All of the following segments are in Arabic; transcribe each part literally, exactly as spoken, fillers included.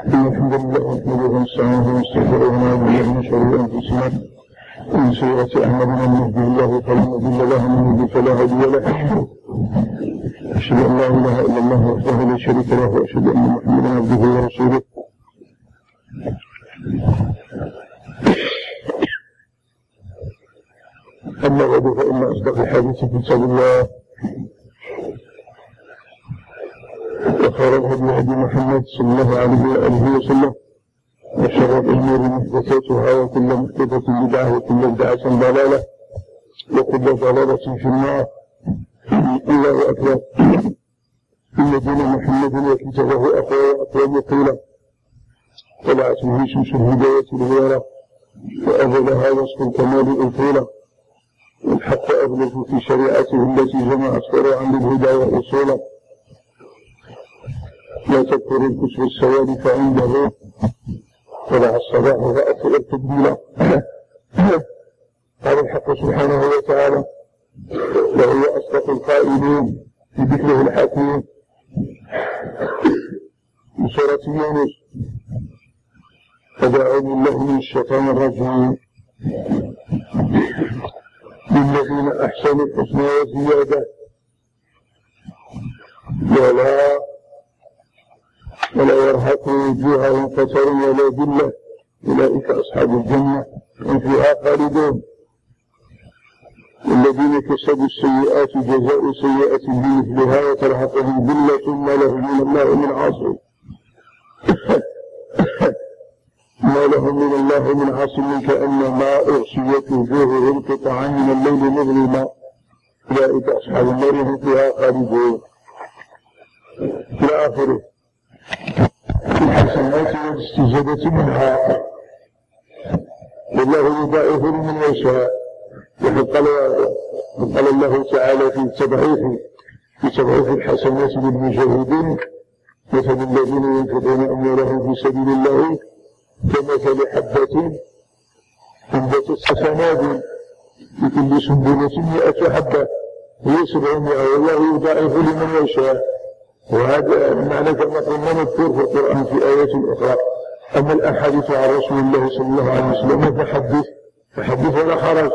الحمد لله نحمده ونستعينه ونستغفره ونعوذ بالله من شرور انفسنا ومن سيئات اعمالنا من يهده الله فلا مضل له ومن يضلل فلا هادي له. اشهد ان لا اله الا الله وحده لا شريك له واشهد ان محمدا عبده ورسوله. اما بعد فان اصدق الحديث كتاب الله وخير الهدي هدي محمد صلى الله عليه واله وسلم وشر الامور محدثاتها وكل محدثه بدعه وكل بدعه ضلاله وكل ضلاله في النار. الله اكبر. ان دين محمد وكتابه اقوى واقوى قيلا طلعت به شمس الهدايه الغيره واذلها وصف الكمال الطويله والحق ابلغ في شريعته التي جمعت فروعا للهدى واصولا. لا تذكر الكسر السواد فعنده طلع الصباح فأطلع التبديل. قال الحق سبحانه وتعالى وهو أصدق القائلين في ذكره الحكيم في سورة يونس فدعوا بالله من الشيطان الرجيم للذين أحسنوا الحسنى وزيادة ولا ولا يرهق وجوههم قتر ولا ذلة أولئك أصحاب الجنة هم فيها خالدون. والذين كسبوا السيئات جزاء سيئة بمثلها وترهقهم ذلة ما لهم من الله من عاصم ما لهم من الله من عاصم كأنما أغشيت وجوههم قطعا من الليل مظلما أولئك أصحاب النار هم فيها خالدون إلى آخره. الحسنات والاستزادة منها والله يضاعف لمن يشاء. وقد قال الله تعالى في تضعيف في تضعيف الحسنات للمجاهدين مثل الذين ينفقون أموالهم في سبيل الله كمثل حبة أنبتت سنابل في كل سنبلة مئة حبة هي سبعمائة والله يضاعف لمن يشاء. وهذا معنى كما قلنا مذكور في القرآن في آيات أخرى. أما الأحاديث عن رسول الله صلى الله عليه وسلم فحدث فحدث ولا حرج.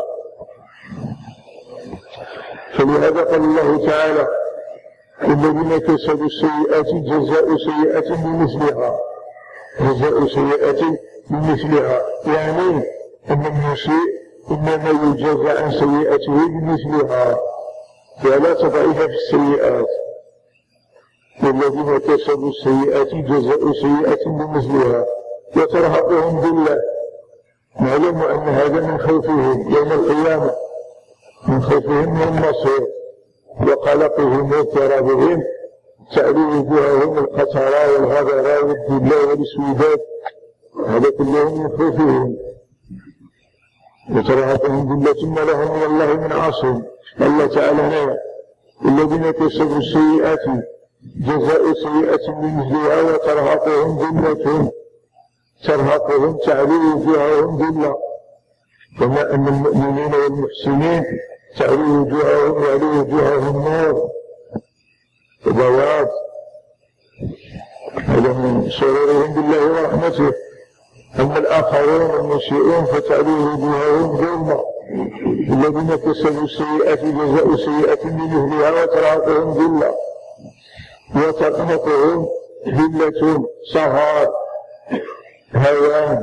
فلهذا قال الله تعالى الذين كسبوا السيئات جزاء سيئة بمثلها جزاء سيئة بمثلها يعني أن المسيء إنما يجزى عن سيئته بمثلها ولا تضعيف في السيئات. والذين كسبوا السيئات جزاء سيئة بمثلها وترهقهم ذلة. معلوم أن هذا من خوفهم يوم القيامة من خوفهم من المصير وقلقهم واضطرابهم تعلو وجوههم القترى والغبرى والذلة والاسودات هذا كله من خوفهم وترهقهم ذلة ما لهم من الله من عاصم. الله تعالى هنا الذين كسبوا السيئات جزاء سيئة بمثلها وترهقهم ذلة ترهقهم تعلو وجوههم ذلة كما أن المؤمنين والمحسنين تعلو وجوههم يعلو وجوههم نور وبياض هذا من سرورهم بالله ورحمته. أما الآخرون المسيئون فتعلو وجوههم ظلمة. الذين كسبوا السيئات جزاء سيئة بمثلها وترهقهم ذلة وتقنطهم ذلة صغار هوان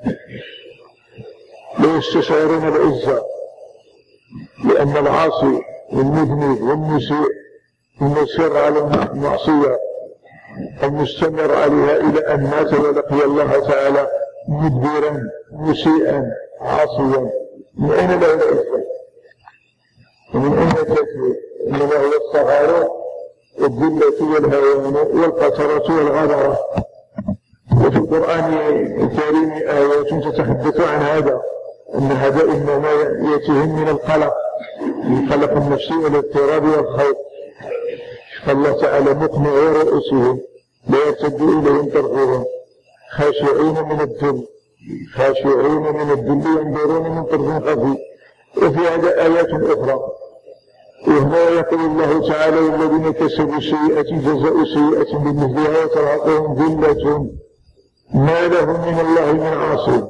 لا يستشعرون العزة لأن العاصي والمذنب والمسيء المصر على المعصية المستمر عليها إلى أن مات ولقي الله تعالى مدبرا مسيئا عاصيا من أين له العزة ومن أين تكفي؟ إنما هو الصغار والذلة والهوان والقترة والغبرة. وفي القرآن الكريم آيات تتحدث عن هذا أن هذا إنما يأتيهم من القلق من قلق النفسي والاضطراب والخوف. فالله تعالى مقنع رؤوسهم لا يرتد إليهم طرفهم خاشعين من الذل خاشعين من الذل ينظرون من طرف خفي. وفي هذا آيات أخرى وهنا يقول الله تعالى والذين كسبوا السيئة جزاء سيئة بمثلها وترهقهم ذلة ما لهم من الله من عاصم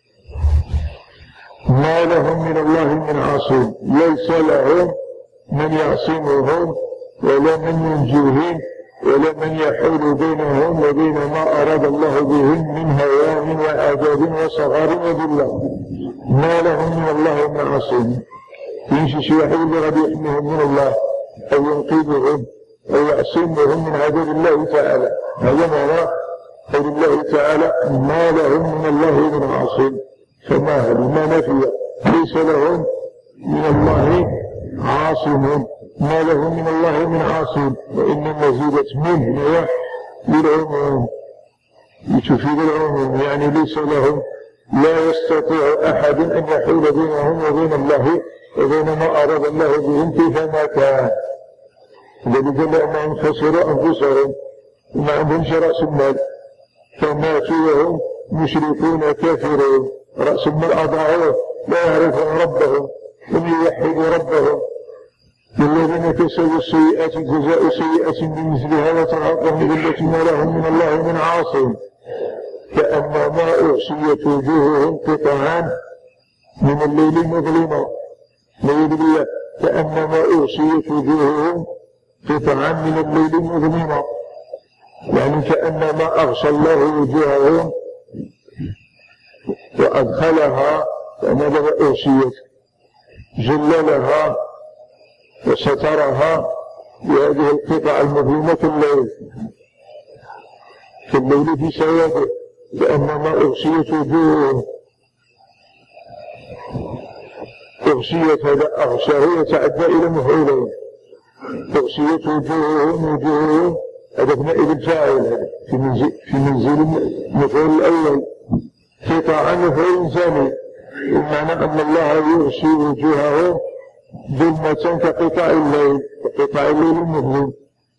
ما لهم من الله من عاصم ليس لهم من يعصمهم ولا من ينجيهم ولا من يحول بينهم وبين ما أراد الله بهم من هوان وعذاب وصغار وذلة. ما لهم من الله من عاصم. يمشي شي واحد اللي غادي يحميهم من الله أو ينقذهم أو يعصمهم من عذاب الله تعالى. هذا معنى قول الله تعالى ما لهم من الله من عاصم. فما هذا ما نفي ليس لهم من الله عاصم. ما لهم من الله من عاصم. وإنما زيدت منه للعموم تفيد العموم، يعني ليس لهم لا يستطيع أحد أن يحول بينهم وبين الله وبين ما أراد الله بهم كيفما كان. الذي قال أنهم خسروا أنفسهم وما عندهمش رأس المال فماتوا وهم مشركون كافرون. رأس المال أضاعوه لا يعرفون ربهم لم يوحدوا ربهم. الذين كسبوا السيئات جزاء سيئة بمثلها وترهقهم ذلة ما لهم من الله من عاصم. كأنما أغشيت وجوههم قطعا من الليل مظلما. نعوذ بالله. كأنما أغشيت وجوههم قطعا من الليل مظلما، يعني كأنما أغشى الله وجوههم وأدخلها، كأنما أغشيت جللها وسترها بهذه القطع المظلمة في الليل في الليل في سواده. كأنما أغشيت وجوههم. أغشيت هذا أغشاه يتعدى إلى مفعولين. أغشيت وجوههم وجوههم هذا نائب الفاعل هذا في منزل في منزل المفعول الأول. قطعا مفعول ثاني، بمعنى أن الله يغشي وجوههم ظلمة كقطع الليل كقطع الليل المظلم.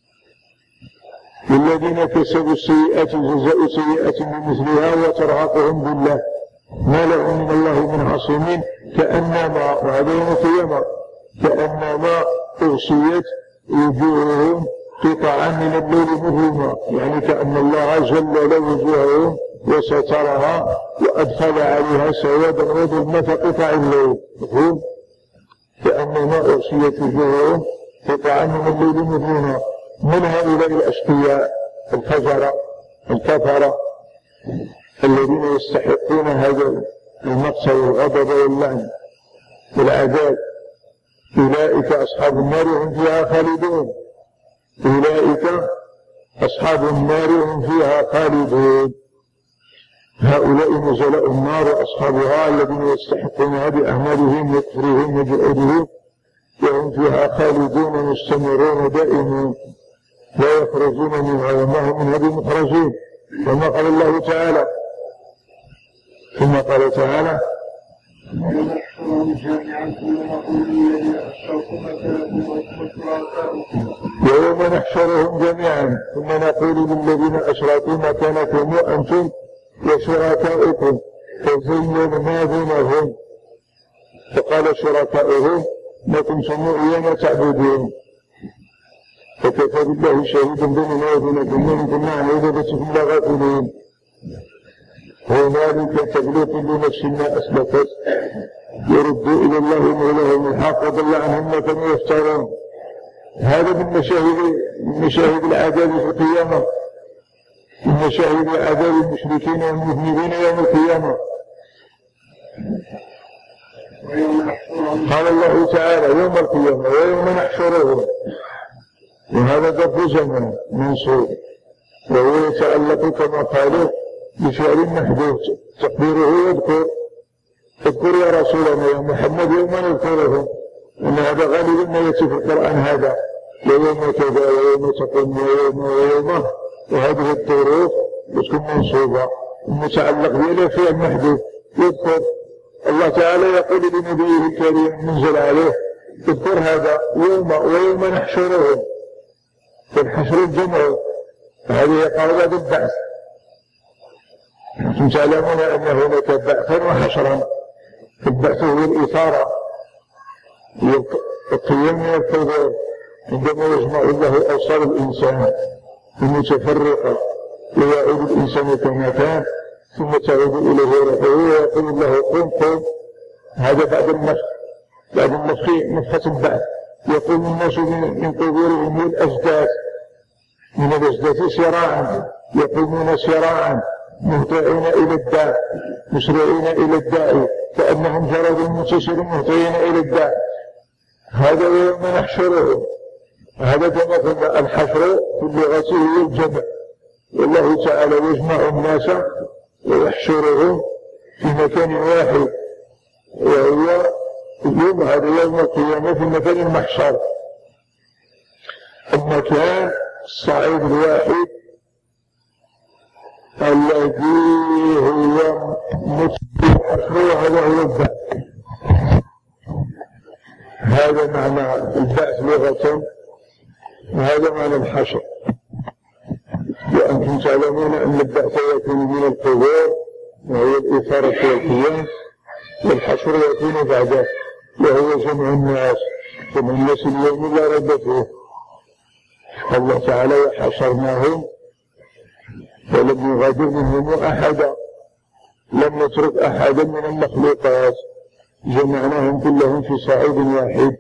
للذين كسبوا السيئات جزاء سيئة بمثلها وترهقهم ذلة ما لهم من الله من عاصمين. كأنما وهذا يوم القيامة كأنما أغشيت وجوههم قطعا من الليل مظلمة، يعني كأن الله جلل وجوههم وسترها وأدخل عليها سوادا وظلمة قطع الليل. مفهوم؟ كأنما أغشيت وجوههم قطعا من الليل مظلمة. من هؤلاء الأشقياء الفجرة الكفرة الذين يستحقون هذا المقصد والغضب واللعن والعذاب. أولئك أصحاب النار هم فيها خالدون. أولئك أصحاب النار هم فيها خالدون. هؤلاء نزلاء النار أصحابها الذين يستحقونها بأعمالهم وكفرهم وجحودهم وهم فيها خالدون مستمرون دائمون لا يخرجون منها وما هم منها بمخرجين. كما قال الله تعالى ثم قال تعالى ويوم نحشرهم جميعا ثم نقول للذين أشركوا مكانكم وأنتم وشركاؤكم فزينا بينهم فقال شركاؤهم ما كنتم إيانا تعبدون فكفى بالله شهيدا بيننا وبينكم وإن كنا عن عبادتكم لغافلين. هنالك تبلو كل نفس ما أسلفت يردوا إلى الله مولاهم الحق وضل عنهم ما كانوا يفترون. هذا من مشاهد من مشاهد العذاب في القيامة، من مشاهد عذاب المشركين والمذنبين يوم القيامة. قال الله تعالى يوم القيامة ويوم نحشرهم، وهذا ظرف زمن منصوب وهو يتعلق كما قالوا بفعل محدود تقديره يذكر اذكر يا رسولنا يا محمد يوم نذكرهم، وأن هذا غالبا ما يأتي في القرآن هذا ويوم كذا ويوم تقوم ويوم ويوم، وهذه الظروف تكون منصوبة المتعلق بها فعل محدود يذكر. الله تعالى يقول لنبيه الكريم منزل عليه اذكر هذا يوم ويوم نحشرهم، فالحشر الجمع هذه قرابة البعث. أنتم تعلمون أن هناك بعثا وحشرا. البعث هو الإثارة القيام من الحضور عندما يجمع الله أوصال الإنسان المتفرقة ويعود الإنسان كما كان، ثم تعود إليه روحه ويقول له قم قم. هذا بعد النفخ، بعد النفخ نفخة البعث. يقوم الناس من قبورهم الأجداث، من الأجداث سراعا، يقومون سراعا مهطعين إلى الداع، مسرعين إلى الداع كأنهم جراد منتشر مهطعين إلى الداع. هذا يوم نحشره. هذا كما قلنا الحشر في اللغة هي الجمع، والله تعالى يجمع الناس ويحشرهم في مكان واحد، وهو اليوم هذا يوم القيامة في مكان المحشر، المكان الصعيد الواحد الذي هو متبع الحشر، وهذا هو البعث. هذا معنى البعث لغة، وهذا معنى الحشر. وأنتم تعلمون أن البعث يكون من القبور وهو الإثارة والقيام، والحشر يكون بعده وهو جمع الناس. جمع الناس اليوم لا ريب فيه. الله تعالى وحشرناهم ولم يغادر منهم أحدا، لم نترك أحدا من المخلوقات، جمعناهم كلهم في صعيد واحد،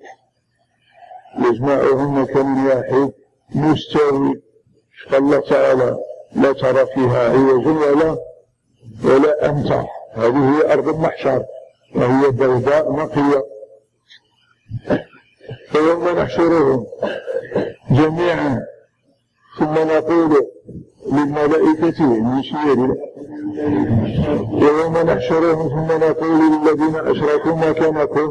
يجمعهم مكان واحد مستوي. الله تعالى لا ترى فيها عوجا ولا ولا أمتع. هذه هي أرض المحشر وهي بيضاء نقية. فيوم نحشرهم جميعا ثم نقول للملائكة من شير، ويوم نحشرهم ثم نقول للذين أشركوا مكانكم.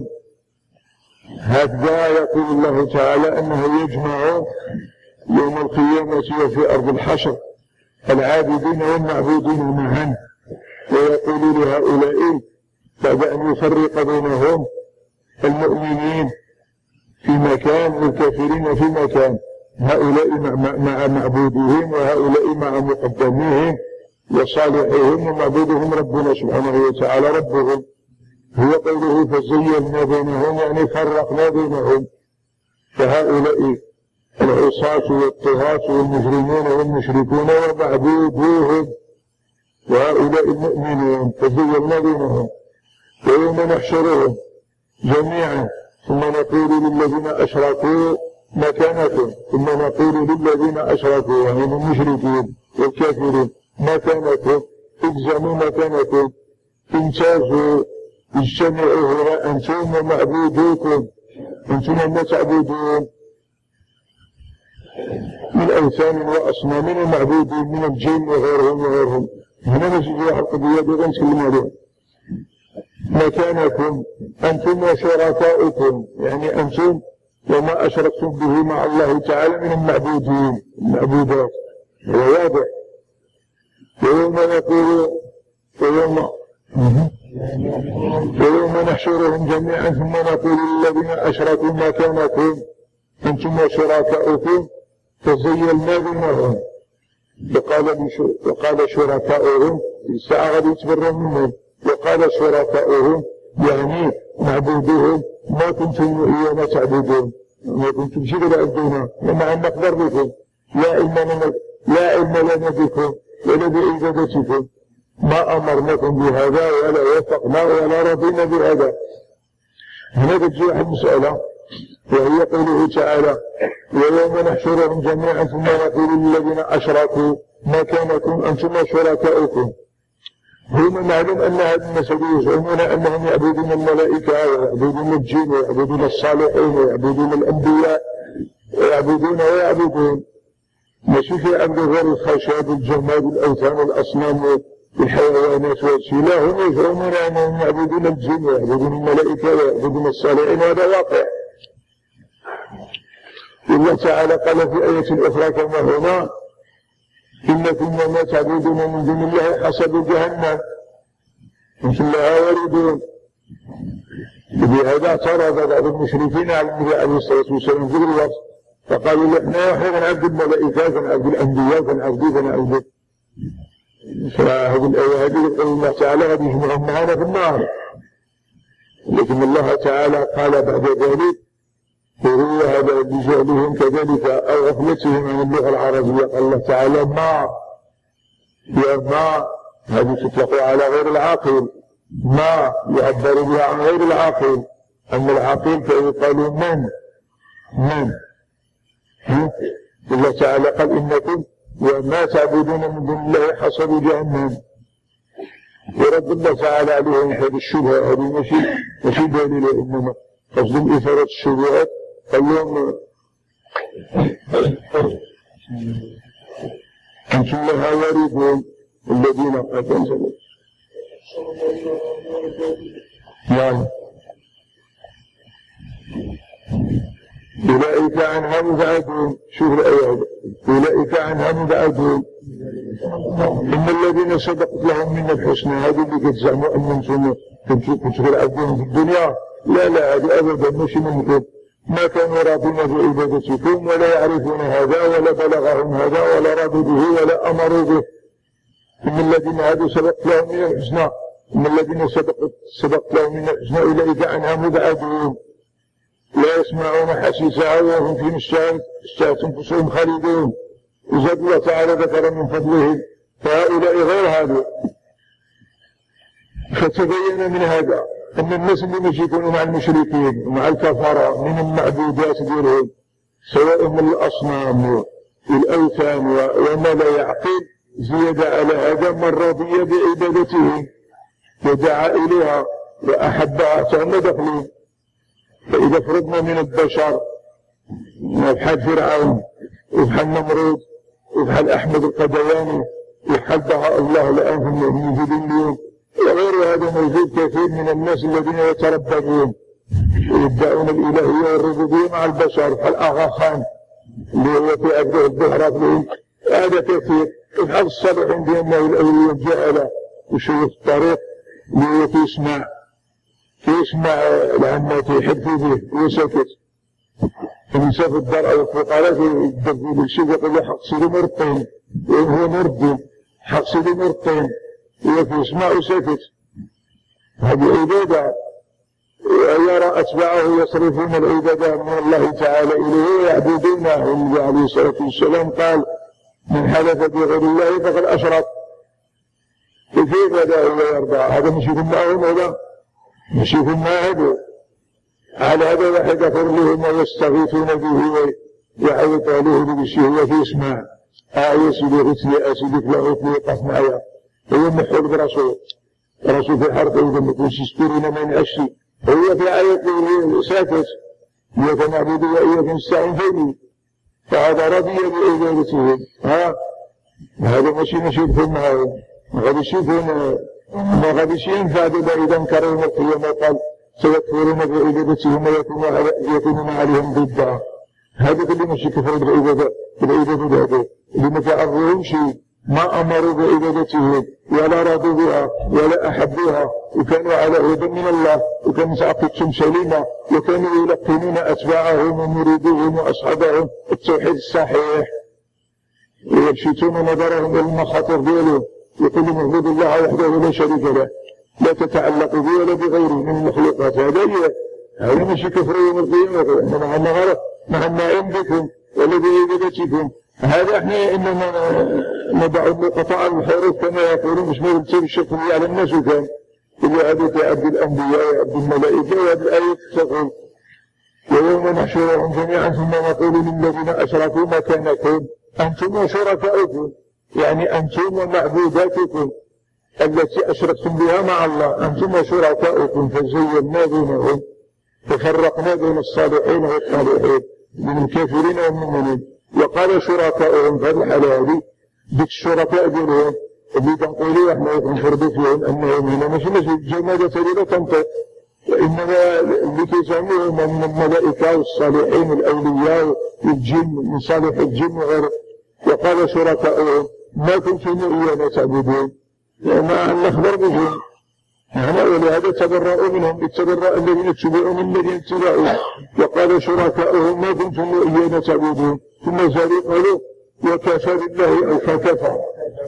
هكذا يقول الله تعالى أنه يجمع يوم القيامة وفي أرض الحشر العابدين والمعبودين معا، ويقول لهؤلاء بعد أن يفرق بينهم المؤمنين في مكان والكافرين في مكان، هؤلاء مع معبودهم وهؤلاء مع مقدميهم وصالحهم، ومعبودهم ربنا سبحانه وتعالى ربهم. هو قوله فزيّلنا بينهم، يعني فرقنا بينهم. فهؤلاء العصاة والطغاة والمجرمون والمشركون ومعبودوهم، وهؤلاء المؤمنون فزيّلنا بينهم. ويوم نحشرهم جميعا ثم نقول للذين أشركوا مكانكم، ثم نقول للذين أشركوا يعني المشركين والكافرين مكانكم، الزموا مكانكم، امتازوا، اجتمعوا هنا أنتم ومعبودوكم، أنتم ما تعبدون من أوثان وأصنام ومعبودين من الجن وغيرهم وغيرهم. هنا نجد واحد قضية بغير نتكلم عليها. مكانكم أنتم وشركاؤكم، يعني أنتم وما أشركتم به مع الله تعالى من المعبودين المعبودات، هو واضح. ويوم نقول ويوم ويوم نحشرهم جميعا ثم نقول للذين أشركوا مكانكم أنتم وشركاؤكم فزيّلنا بينهم. وقال وقال شركاؤهم الساعة غادي يتبرر منهم، وقال شركاؤهم يعني معبودهم ما كنتم إيانا تعبدون، ما كنتم شيء تعبدون، ومع أن نقدر بكم، لا علم لنا لا علم لنا بكم ولا بعبادتكم، ما أمرناكم بهذا ولا وافقنا ولا رضينا بهذا. هنا تجي واحد مسألة وهي قوله تعالى ويوم نحشرهم جميعا ثم نقول للذين أشركوا مكانكم أنتم وشركاؤكم. هم معلوم أن هذا الناس يزعمون أنهم يعبدون الملائكة ويعبدون الجن ويعبدون الصالحين ويعبدون الأنبياء ويعبدون ويعبدون، ماشي في عبد غير الخشب والجماد والأوثان والأصنام والحيوانات والشيء، لا، هم يزعمون أنهم يعبدون الجن ويعبدون الملائكة ويعبدون الصالحين، وهذا واقع. الله تعالى قال في آية أخرى كما هنا إنكم ما تعبدون من دون الله حسب جهنم أنتم لها واردون. بهذا اعترض بعض المشركين على النبي عليه الصلاة والسلام في الوقت، فقالوا احنا احنا نعبد الملائكة ونعبد الأنبياء ونعبد ونعبد. فهذه الآية هذه يقول الله تعالى غادي يجمعهم معنا في النار، لكن الله تعالى قال بعد ذلك وهو هذا بجهلهم كذلك أو غفلتهم عن اللغة العربية، قال الله تعالى ما وما هذه تطلق على غير العاقل، ما يعبر بها عن غير العاقل. أما العاقل فيقال من من الله تعالى قال إنكم وما تعبدون من دون الله حصب جهنم، ورد الله تعالى عليهم هذه الشبهة. هذه ماشي ماشي دليل، إنما قصد إثارة الشبهات. قال لهم أنتم لها واردون الذين قتلوا يعني أولئك عنها مبعدون. شوف الآية، أولئك عنها مبعدون. إن الذين سبقت لهم من الحسنى، هذه اللي كتزعموا أنهم كنتوا تلعبون في الدنيا، لا لا هذه أبدا مش منكم. ما كانوا راضين بعبادتكم ولا يعرفون هذا ولا بلغهم هذا ولا رضوا به ولا أمروا به. إن الذين هذا سبقت لهم من الحسنى، إن الذين سبقت سبقت لهم من الحسنى أولئك عنها مبعدون، لا يسمعون حسيسها وهم في مشتهى أنفسهم خالدون. وزاد الله تعالى ذكر من فضله فهؤلاء غير هذا. فتبين من هذا أن الناس اللي مش يكونوا مع المشركين ومع الكفرة من المعبودات ديالهم، سواء من الأصنام والأوثان وما لا يعقل، زيادة على هذا من رضي بعبادتهم ودعا إليها وأحبها فهم دخلوا. فإذا فرضنا من البشر بحال فرعون وبحال نمرود وبحال أحمد القدياني وبحال بها الله لأنهم موجودين اليوم وغير هذا، موجود كثير من الناس الذين يتربصون ويدعون الإلهية والربوبية مع البشر، بحال آغا خان اللي هو في عبده الظهرات لهم، هذا كثير. وبحال الصالحين بأنه الأولياء جعل وشوف الطريق اللي هو كيسمع كيسمع العمات يحدثوا به وسكت. الإنسان في الدار أو الفقراء يدبوا بالشيء يقول له حق سيدي مرتين وهو مرد حق سيدي مرتين ويسمع وسكت. هذه عبادة. ويرى أتباعه يصرفون العبادة من الله تعالى إليه ويعبدونه. النبي عليه الصلاة والسلام قال من حلف بغير الله فقد أشرك. كيف هذا هو يرضى؟ هذا مش يكون معهم هذا مش يكون معهم. على هذا واحد يقول لهم ويستغيثون به ويعوض عليه بشيء هو يسمع آية سيدي غتلي أسيدي فلا غتلي قف معايا هو محول برسول رسول في حرق إذا ما كنش يستورون ما نعشي هو في آية ساكت إياك نعبد وإياك نستعين فيني. فهذا رضي بعبادتهم. ها هذا ماشي ماشي يدخل معهم، ما غاديش يكون ما غاديش ينفع بما إذا انكروا يوم القيامة قال سيكفرون بعبادتهم ويكونون عليهم ضدها. هذا اللي ماشي كفر بالعبادة بالعبادة هذا اللي ما تعرفوهمش ما أمروا بعبادتهم ولا رضوا بها ولا أحبوها وكانوا على هدى من الله وكانوا عقيدتهم سليمة وكانوا يلقنون أتباعهم ومريدوهم وأصحابهم التوحيد الصحيح ويبشتون نظرهم إلى المخاطر ديالهم يقولوا معبود الله وحده لا شريك له لا تتعلق به ولا بغيره من المخلوقات. هذا هي هذا ماشي كفر يوم القيامة. إحنا معنا غير معنا عندكم ولا بعبادتكم. هذا احنا انما نضع قطاع الحروف كما يقولون مش مرتب الشكل على الناس وكان اللي هذا عبد الانبياء وعبد الملائكه وهذه الايه تقول ويوم نحشرهم جميعا ثم نقول للذين اشركوا مكانكم انتم وشركاؤكم، يعني انتم ومعبوداتكم التي اشركتم بها مع الله انتم وشركاؤكم فزينا بينهم ففرقنا بين الصالحين والطالحين من الكافرين والمؤمنين. وقال شركاؤهم في الحالة هذه ديك الشركاء ديالهم اللي تنقولوا احنا نفرضوا فيهم انهم هنا ماشي ماشي جمادة لا تنطق وانما اللي كيزعموهم من الملائكة والصالحين والاولياء والجن من صالح الجن وغيره. وقال شركاؤهم ما كنتم ايانا تعبدون ما نخبر بهم نحن ولهذا تبرأوا منهم اتبرأ الذين اتبعوا من الذين اتبعوا. وقال شركاؤهم ما كنتم ايانا تعبدون ثم زادوا قالوا وكفى بالله أو فكفى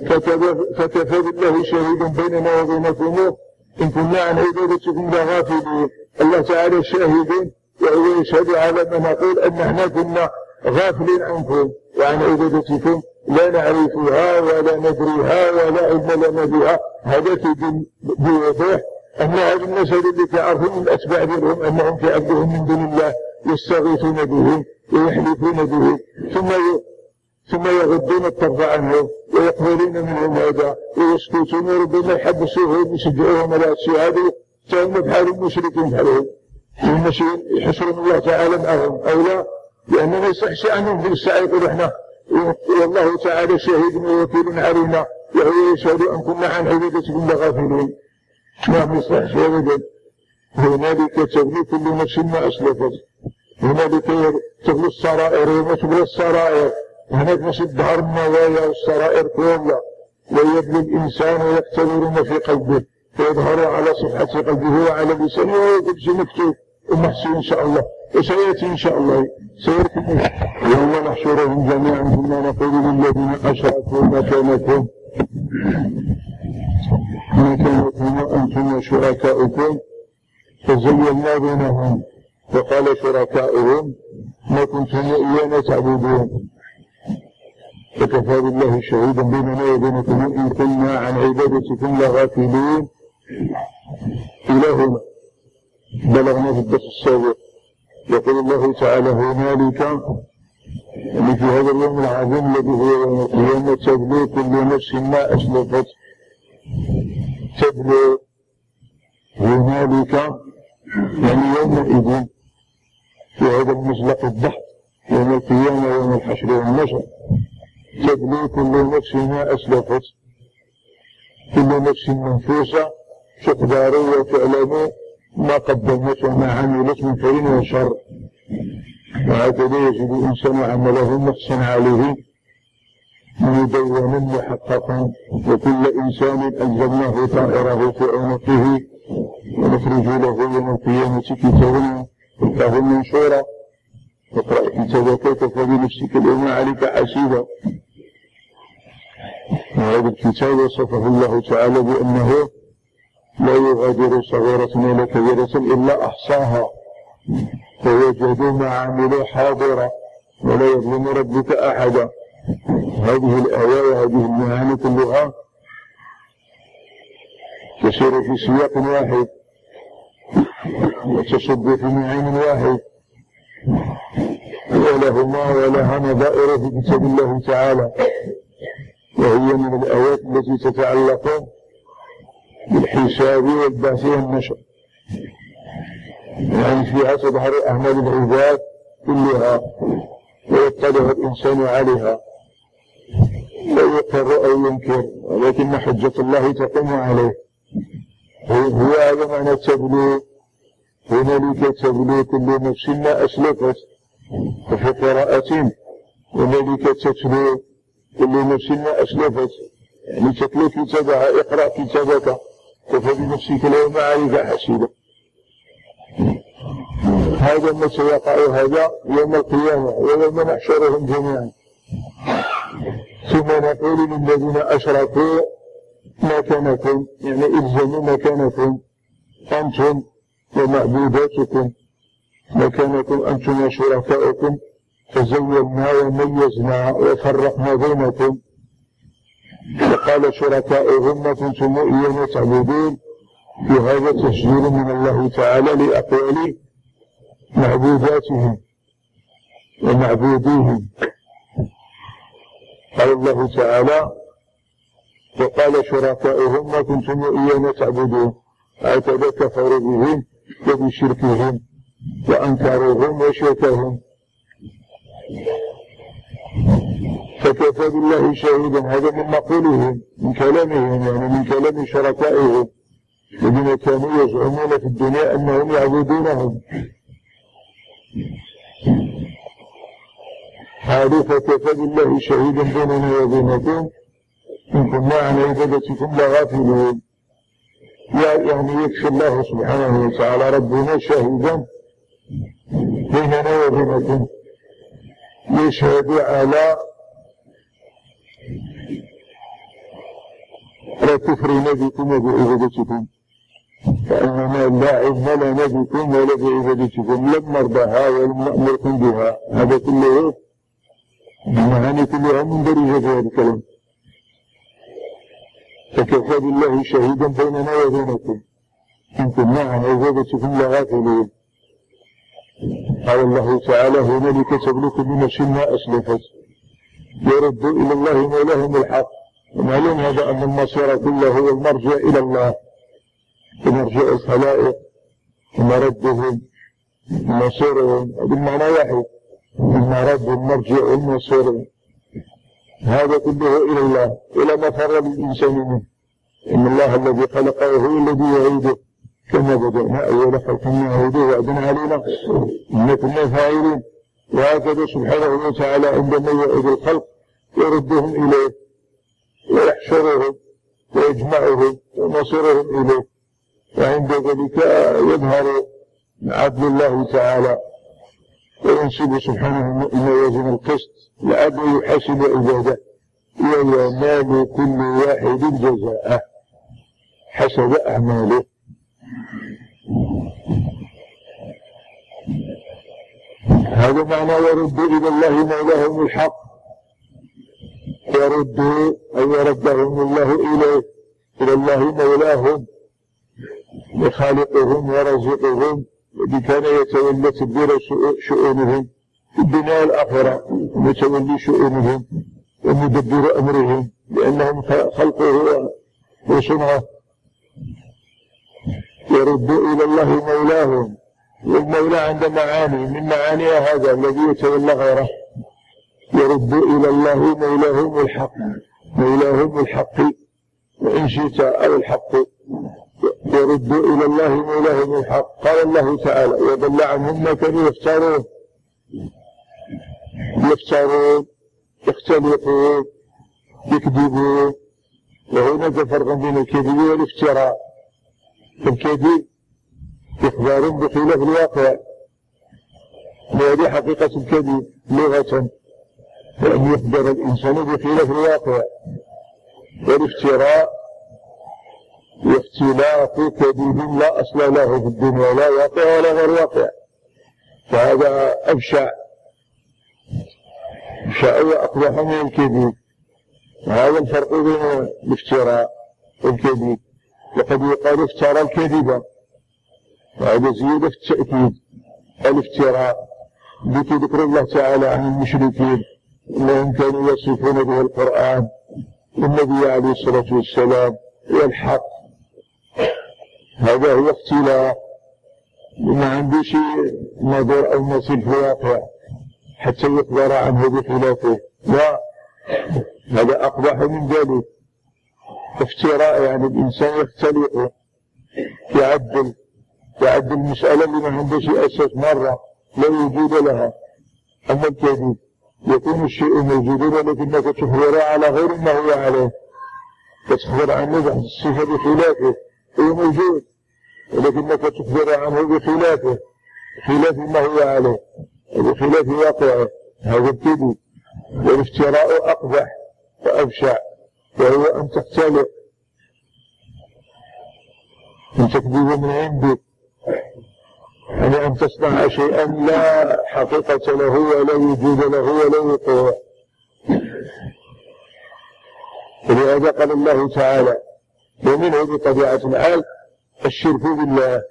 فكفى بالله شهيدا بيننا وبينكم إن كنا عن عبادتكم لغافلين. الله تعالى شاهد وهو يشهد على ما نقول أن احنا كنا غافلين عنكم وعن عبادتكم لا نعرفها ولا ندريها ولا علم لنا بها. هذا تدل بوضوح أن هذه المسألة اللي تعرفون الأتباع ديالهم أنهم تعبدهم من دون الله يستغيثون بهم ويحلفون بهم ثم ثم يغضون الطرف عنهم ويقبلون منهم هذا ويسكتون وربما يحبسوهم ويشجعوهم على الشيء هذا فهم بحال المشركين بحالهم يحشرون الله تعالى معهم أو لا، لأن ما يصحش عنهم في الساعة يقولوا احنا والله تعالى شهيد ووكيل علينا وهو يشهد أن كنا عن عبادتكم لغافلين. ما يصحش أبدا. هنالك تغلي كل نفس ما أسلفت، هنالك تغلي السرائر وما تغلي السرائر، هناك مش الظهر النوايا والسرائر كلها، ويبلي الإنسان ويختبر ما في قلبه فيظهر على صفحة قلبه وعلى لسانه ويكون شيء مكتوب ومحسوب إن شاء الله وسيأتي إن شاء الله سيأتي. يوم نحشرهم جميعا ثم نقول للذين أشركوا مكانكم مكانكم وأنتم وشركاؤكم فزينا بينهم وقال شركاؤهم ما كنتم إيانا تعبدون فكفى بالله شهيدا بيننا وبينكم إن كنا عن عبادتكم لغافلين. إلى هنا بلغنا في الدرس السابق. يقول الله تعالى هنالك يعني في هذا اليوم العظيم الذي هو يوم القيامة تبلو كل نفس ما أسلفت. تبلو هنالك يعني يومئذ في هذا المزلق الضحك يوم القيامة يوم الحشر والنشر تبلو كل نفس ما أسلفت. كل نفس منفوسة تقدروا وتعلموا ما قدمت وما عملت من خير وشر، وهكذا يجب الإنسان عمله محسن عليه مدونا محققا. وكل إنسان ألزمناه طائره في عنقه ونخرج له يوم القيامة كتابا يلقاه منشورا اقرأ كتابك كفى بنفسك اليوم عليك حسيبا. وهذا الكتاب وصفه الله تعالى بأنه لا يغادر صغيرة ولا كبيرة إلا أحصاها ووجدوا ما عملوا حاضرا ولا يظلم ربك أحدا. هذه الآية وهذه المعاني كلها تسير في سياق واحد وتصب في معين واحد ولهما ولها نظائر في كتاب الله تعالى، وهي من الآيات التي تتعلق بالحساب والبعث والنشر، يعني فيها تظهر أعمال العباد كلها ويطلع الإنسان عليها لا يقر أو ينكر، ولكن حجة الله تقوم عليه. هو هذا معنى تبلو. هنالك تبلو كل نفس ما أسلفت، وفي قراءة هنالك تتلو كل نفس ما أسلفت، يعني تتلو كتابها اقرأ كتابك كفى بنفسك اليوم عليك حسيبا. هذا متى يقع هذا يوم القيامة ويوم نحشرهم جميعا. ثم نقول للذين أشركوا مكانكم يعني إلزموا مكانكم أنتم ومعبوداتكم مكانكم أنتم وشركاؤكم فزينا وميزنا وفرقنا بينكم. وقال شركاؤهم ما كنتم إيانا تعبدون. في هذا تشجير من الله تعالى لأقوال معبوداتهم ومعبوديهم. قال الله تعالى وقال شركاؤهم ما كنتم إيانا تعبدون، هكذا كفروا بهم وبشركهم وأنكروهم وشركهم. فكفى بالله شهيدا. هذا من مقولهم من كلامهم يعني من كلام شركائهم الذين كانوا يزعمون في الدنيا أنهم يعبدونهم. قالوا فكفى بالله شهيدا بيننا وبينكم إن كنا عن عبادتكم لغافلون. يعني يكفي الله سبحانه وتعالى ربنا شهيدا بيننا وبينكم يشهد على كفرنا بكم وبعبادتكم فإننا لا علم لنا بكم ولا بعبادتكم لم نرضها ولم نأمركم بها. هذا كله المعاني كلها مندرجة في هذا الكلام. فكفى بالله شهيدا بيننا وبينكم إن كنا عن عبادتكم لغافلين. قال الله تعالى هنالك تبلغ من نفس ما أسلفت يردوا إلى الله مولاهم الحق. ومعلوم هذا أن المصير كله هو المرجع إلى الله، ومرجع الخلائق ومردهم ومصيرهم بالمعنى واحد، المرد والمرجع والمصير هذا كله إلى الله، إلى ما فر بالإنسان منه. إن الله الذي خلقه هو الذي يعيده كما بدأنا أول خلق نعيده وعدا علينا إن كنا فاعلين. وهكذا سبحانه وتعالى عندما يعيد الخلق يردهم إليه ويحشرهم ويجمعهم ومصيرهم إليه. وعند ذلك يظهر عدل الله تعالى وينسب سبحانه موازين القسط لعدل يحاسب عباده وينال كل واحد جزاءه حسب أعماله. هذا معنى يرد إلى الله مولاهم الحق. يرد أي يردهم الله إليه، إلى الله مولاهم وخالقهم ورزقهم الذي كان يتولى تدبير شؤونهم في الدنيا والآخرة، ويتولي شؤونهم ومدبر أمرهم لأنهم خلقه وصنعه. يرد إلى الله مولاهم، والمولى عند معاني من معانيها هذا الذي يتولى غيره. يرد إلى الله مولاهم الحق، مولاهم الحق وإن شئت أو الحق. يرد إلى الله مولاهم الحق. قال الله تعالى وضل عنهم ما كانوا يفترون يفترون يختلقون يكذبون. وهناك فرق بين الكذب والافتراء. الكذب إخبار بخلاف الواقع، وهذه حقيقة الكذب لغة، وأن يخبر الإنسان بخلاف الواقع. والافتراء اختلاف كذب لا أصل له في الدنيا، لا واقع ولا غير واقع، فهذا أبشع أبشع وأقبح من الكذب. وهذا الفرق بين الافتراء والكذب. وقد يقال افترى الكذب، وهذا زيادة في التأكيد. الافتراء ذكر الله تعالى عن المشركين أنهم كانوا يصفون به القرآن والنبي عليه الصلاة والسلام والحق. هذا هو اختلاف وما عنده شيء نظر أو مثيل في الواقع حتى يخبر عنه بخلافه، لا، هذا أقبح من ذلك. افتراء يعني الإنسان يختلق يعدل يعدل المسألة اللي ما عنده شيء أساس مرة لا وجود لها. أما الكذب يكون الشيء موجودا لكنك تخبر على غير ما هو عليه، تخبر عنه بعد الصفة بخلافه، هو موجود ولكنك تخبر عنه بخلافه، خلاف ما هو عليه وبخلاف واقعه. هذا الكذب. والافتراء أقبح وأبشع، وهو أن تختلق، أن تكذب من عندك، يعني أن تصنع شيئا لا حقيقة له ولا وجود له ولا وقوع. ولهذا قال الله تعالى ومنه بطبيعة الحال الشرك بالله،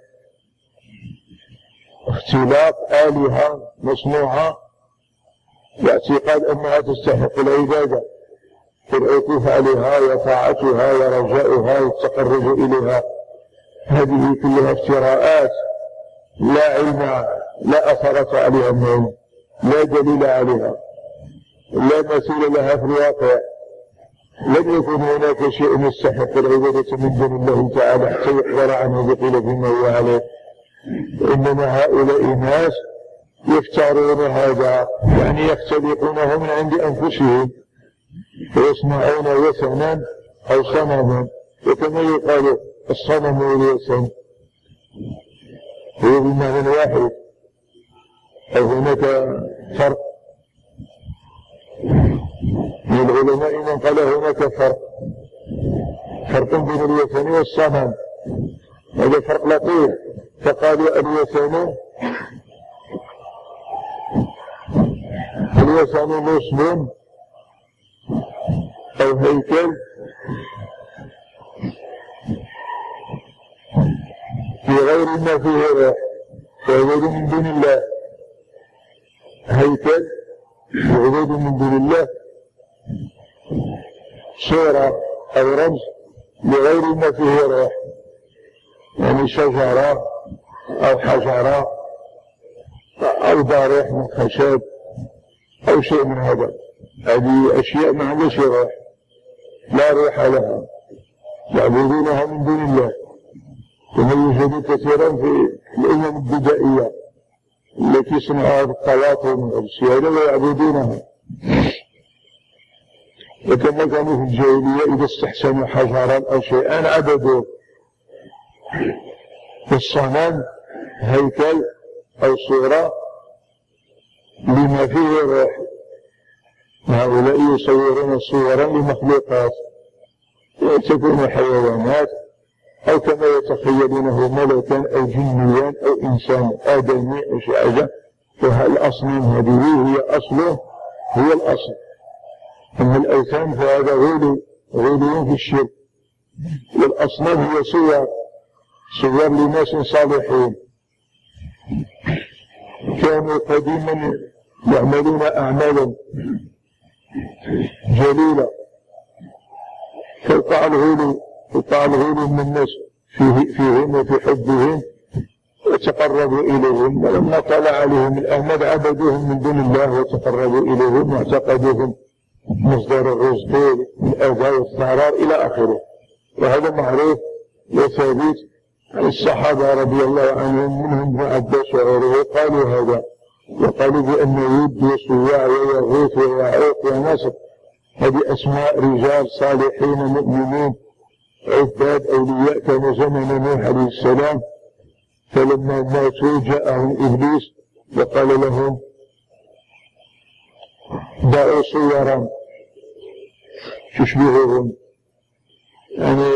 اختلاف آلهة مصنوعة باعتقاد أنها تستحق العبادة، والعكوف عليها وطاعتها ورجاؤها والتقرب إليها. هذه كلها افتراءات لا علم لا أثرة عليها من علم، لا دليل عليها، لا مثيل لها في الواقع. لم يكن هناك شيء يستحق العبادة من دون الله تعالى حتى يخبر عنه بقيل فيما هو عليه. إنما هؤلاء الناس يفترون هذا، يعني يختلقونه من عند أنفسهم ويصنعون وثنا أو صنما. وكما يقال الصنم والوثن هو بمعنى واحد، أو هناك فرق من العلماء من قال هناك فرق فرق بين الوثن والصنم. هذا فرق لطيف. فقالوا الوثن والوثن نصب أو هيكل في غير ما فيه روح يعبد من دون الله، هيكل يعبد من دون الله، صورة أو رمز لغير ما فيه روح، يعني شجرة أو حجرة أو ضارح من خشب أو شيء من هذا. هذه أشياء ما عندهاش روح، لا روح لها، يعبدونها من دون الله. كما يوجد كثيرا في الأمم البدائية التي صنعها بالطواطم والسيادة ويعبدونها. وكما كانوا في الجاهلية إذا استحسنوا حجرا أو شيئا عبدوه. الصنم هيكل أو صورة لما فيه روح. هؤلاء يصورون صورا لمخلوقات تكون حيوانات أو كما يتخيلونه ملكا أو جنيا أو إنسان آدمي أو شيء هذا. والأصنام هذه هي أصله، هي الأصل. أما الأوثان فهذا غلو غلو في الشرك. والأصنام هي صور صور لناس صالحين كانوا قديما يعملون أعمالا جليلة، فوقع الغلو وقع الغلو من الناس فيه فيهم وفي حبهم وتقربوا إليهم، ولما طلع عليهم الأمد عبدوهم من دون الله وتقربوا إليهم واعتقدوهم مصدر الرزق والأذى والضرر إلى آخره. وهذا معروف وثابت عن الصحابة رضي الله عنهم، منهم ابن عباس وغيره قالوا هذا، وقالوا بأن يود وسواع ويغوث ويعوق ونصر هذه أسماء رجال صالحين مؤمنين عباد أولياء كانوا زمن نوح عليه السلام. فلما ماتوا جاءهم إبليس وقال لهم دعوا صورا تشبههم، يعني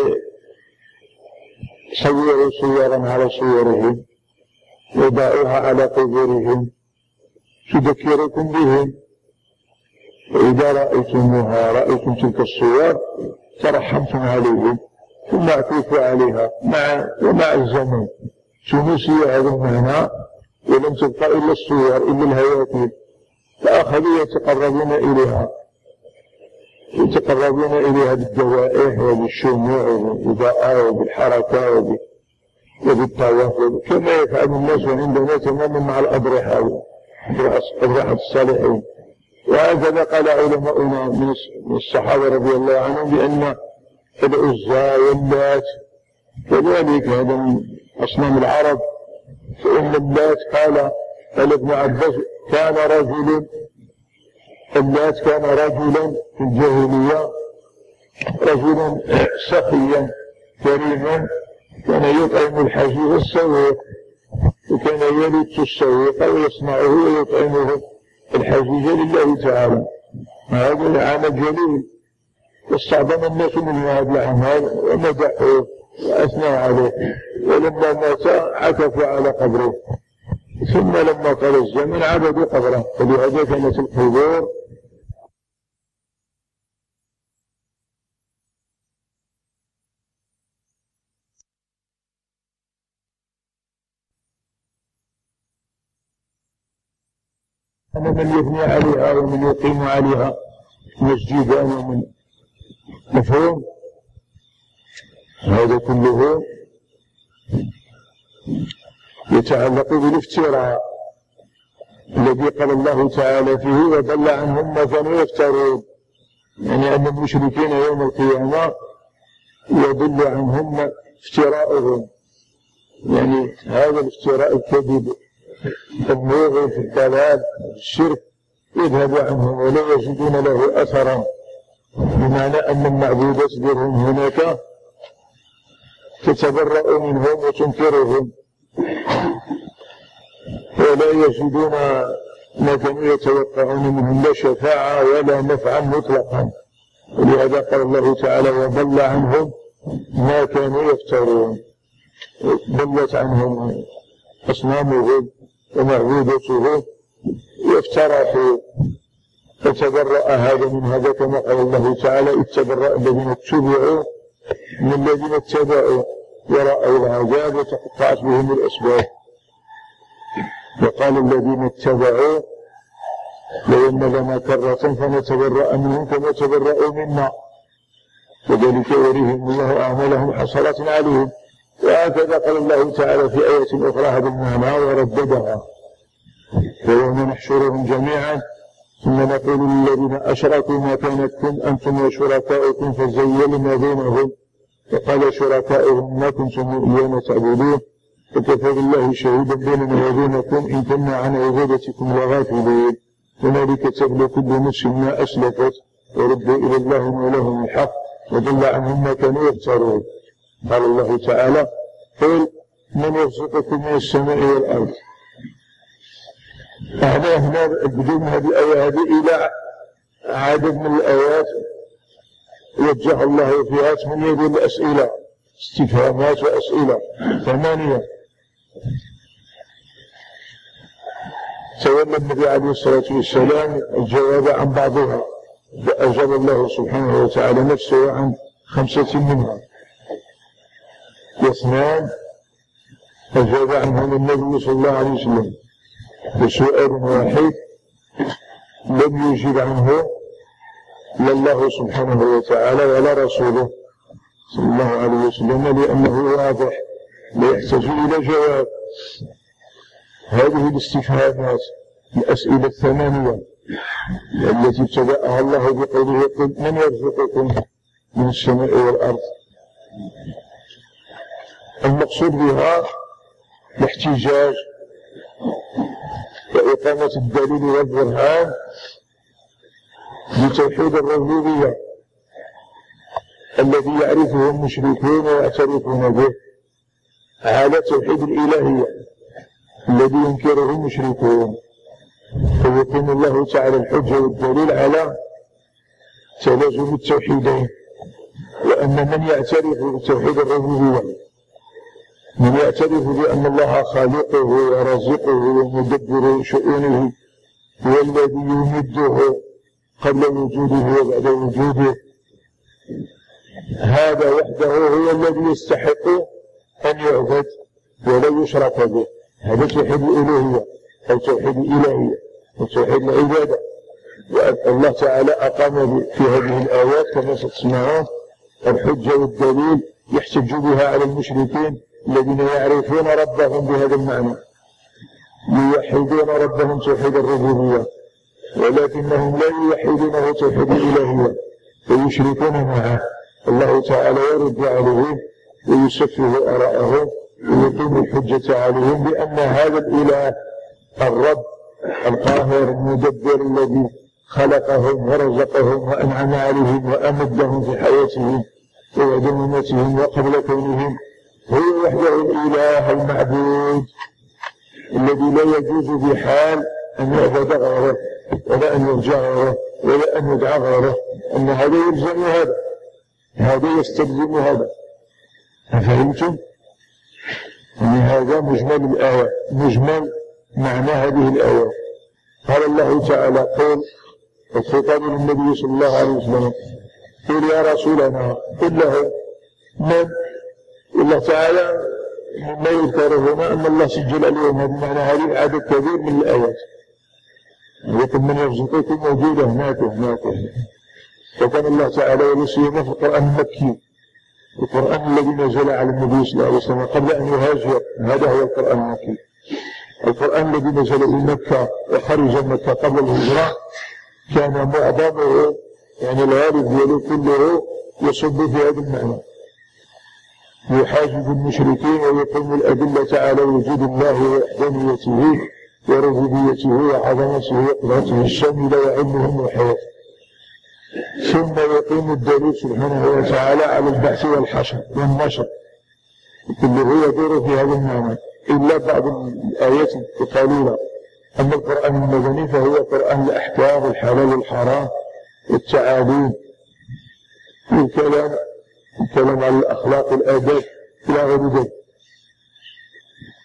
صوروا صورا على صورهم وضعوها على قبورهم تذكركم بهم، وإذا رأيتموها رأيتم تلك الصور ترحمتم عليهم ثم اعكفوا عليها مع ومع الزمن تنسي هذا المعنى ولم تبقى إلا الصور إلا الهياكل، فأخذوا يتقربون إليها يتقربون إليها بالذبائح وبالشموع وبالإضاءة وبالحركة وبالطواف كما يفعل الناس عندنا تماما مع الأضرحة أضرحة الصالحين. وهكذا قال علماؤنا من الصحابة رضي الله عنهم بأن العزى واللات كذلك هذا من أصنام العرب. فإن اللات قال قال ابن عباس كان رجل اللات كان رجلا في الجاهلية رجلا سخيا كريما كان يطعم الحجي والسويق وكان يلت السويق ويصنعه ويطعمه الحجيج لله تعالى. هذا عمل جليل واستعظم الناس من هذا العمل ومدحوه وأثنوا عليه، ولما مات عكفوا على قبره، ثم لما طال الزمن عبدوا قبره. فلهذا كانت القبور أنا من يبني عليها ومن يقيم عليها مسجدا ومن مفهوم. هذا كله يتعلق بالافتراء الذي قال الله تعالى فيه وضل عنهم ما كانوا يفترون، يعني أن المشركين يوم القيامة يضل عنهم افتراءهم، يعني هذا الافتراء الكذب الموغل في الضلال الشرك يذهب عنهم ولا يجدون له أثرا، بمعنى أن المعبودات لهم هناك تتبرأ منهم وتنكرهم ولا يجدون ما كانوا يتوقعون منهم لا شفاعة ولا نفعا مطلقا. ولهذا قال الله تعالى وضل عنهم ما كانوا يفترون، ضلت عنهم أصنامهم ومعبودته وافترحوا فتبرأ هذا من هذا كما قال الله تعالى اتبرأ الذين اتبعوا من الذين اتبعوا ورأوا العذاب وتقطعت بهم الأسباب. وقال الذين اتبعوا لو أن لنا كرة فنتبرأ منهم كما تبرأوا منا وذلك يريهم الله أعمالهم حسرات عليهم. وهكذا قال الله تعالى في آية أخرى هذا المعنى ورددها ويوم نحشرهم جميعا ثم نقول للذين أشركوا ما كانتكم أنتم وشركاؤكم فزيلنا بينهم وقال شركاؤهم ما كنتم إيانا تعبدون وكفى بالله شهيدا بيننا وبينكم إن كنا عن عبادتكم لغافلين هنالك تبلو كل نفس ما أسلفت وردوا إلى الله مولاهم الحق وضل عنهم ما كانوا يفترون. قال الله تعالى قل من يرزقكم من السماء والأرض. هذا هنا بدون هذه الآية هذه إلى عدد من الآيات وجه الله فيها ثمانية من الأسئلة استفهامات وأسئلة ثمانية. تولى النبي عليه الصلاة والسلام الجواب عن بعضها فأجاب الله سبحانه وتعالى نفسه عن خمسة منها واثنان أجاب عنهم النبي صلى الله عليه وسلم بسؤال واحد لم يجيب عنه لا الله سبحانه وتعالى ولا رسوله صلى الله عليه وسلم لأنه واضح لا يحتاج إلى جواب. هذه الاستفهامات الأسئلة الثمانية التي ابتدأها الله بقوله قل من يرزقكم من السماء والأرض المقصود بها الاحتجاج وإقامة الدليل والبرهان لتوحيد الربوبية الذي يعرفه المشركون ويعترفون به على توحيد الإلهية الذي ينكره المشركون فيقيم الله تعالى الحجة والدليل على تلازم التوحيدين. وأن من يعترف بتوحيد الربوبية من يعترف بأن الله خالقه ورازقه ومدبر شؤونه هو الذي يمده قبل وجوده وبعد وجوده هذا وحده هو الذي يستحق أن يعبد ولا يشرك به. هذا توحيد الألوهية أو توحيد الإلهية أو توحيد العبادة. والله تعالى أقام في هذه الآيات كما ستسمعون الحجة والدليل يحتج بها على المشركين الذين يعرفون ربهم بهذا المعنى يوحدون ربهم توحيد الربوبية ولكنهم لا يوحدونه توحيد الإلهية فيشركون معه. الله تعالى يرد عليهم ويسفه آراءهم ويقيم الحجة عليهم بأن هذا الإله الرب القاهر المدبر الذي خلقهم ورزقهم وأنعم عليهم وأمدهم في حياتهم وبعد مماتهم وقبل كونهم هو وحده الإله المعبود الذي لا يجوز بحال أن يعبد غيره ولا أن يرجع غيره ولا أن يدعى غيره. أن هذا يلزم هذا هذا يستلزم هذا. أفهمتم؟ يعني هذا مجمل الآية مجمل معنى هذه الآية. قال الله تعالى قل الخطاب للنبي صلى الله عليه وسلم قل يا رسولنا قل له من الله تعالى مما يذكر هنا أن الله سجل عليهم هذا المعنى هذه عدد كبير من الآيات لكن من يرزقكم موجودة هناك هناك وكان الله تعالى ولسيما في القرآن المكي القرآن الذي نزل على النبي صلى الله عليه وسلم قبل أن يهاجر هذا هو القرآن المكي. القرآن الذي نزل في مكة وخرج مكة قبل الهجرة كان معظمه يعني الغالب دياله كله يصب في هذا المعنى يحاجز المشركين ويقيم الأدلة على وجود الله ووحدانيته وربوبيته وعظمته وقدرته الشاملة وعلمهم وحياته ثم يقيم الدليل سبحانه وتعالى على البحث والحشر والنشر كله يدور في هذا المعنى إلا بعض الآيات القليلة. أما القرآن المدني فهو قرآن الأحكام والحلال والحرام والتعاليم والكلام الكلام على الأخلاق والآداب إلى غير ذلك.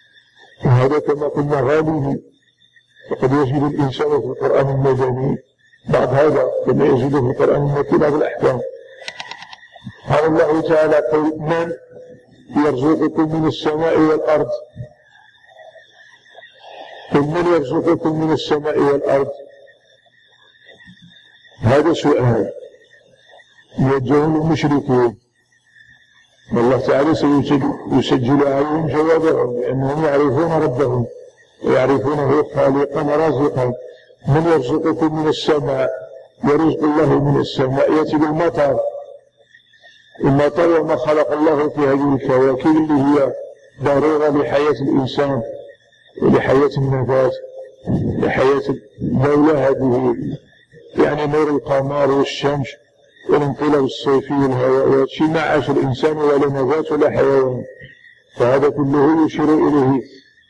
وهذا كما قلنا غالبا وقد يجد الإنسان في القرآن المدني بعد هذا كما يجد في القرآن المكي بعض الأحكام. قال الله تعالى: قل من يرزقكم من السماء والأرض. قل من يرزقكم من السماء والأرض. هذا سؤال يوجه للمشركين، والله تعالى سيسجل عليهم جوابهم، لأنهم يعرفون ربهم ويعرفونه خالقا رازقا. من يرزقكم من السماء، يرزق الله من السماء يأتي بالمطر. المطر وما خلق الله في هذه الكواكب اللي هي ضرورة لحياة الإنسان ولحياة النبات، لحياة الدولة هذه، يعني نور القمر والشمس والانقلاب الصيفي والهواء، شيء ما عاش الإنسان ولا نبات ولا حيوان، فهذا كله يشير إليه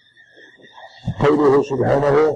قوله سبحانه: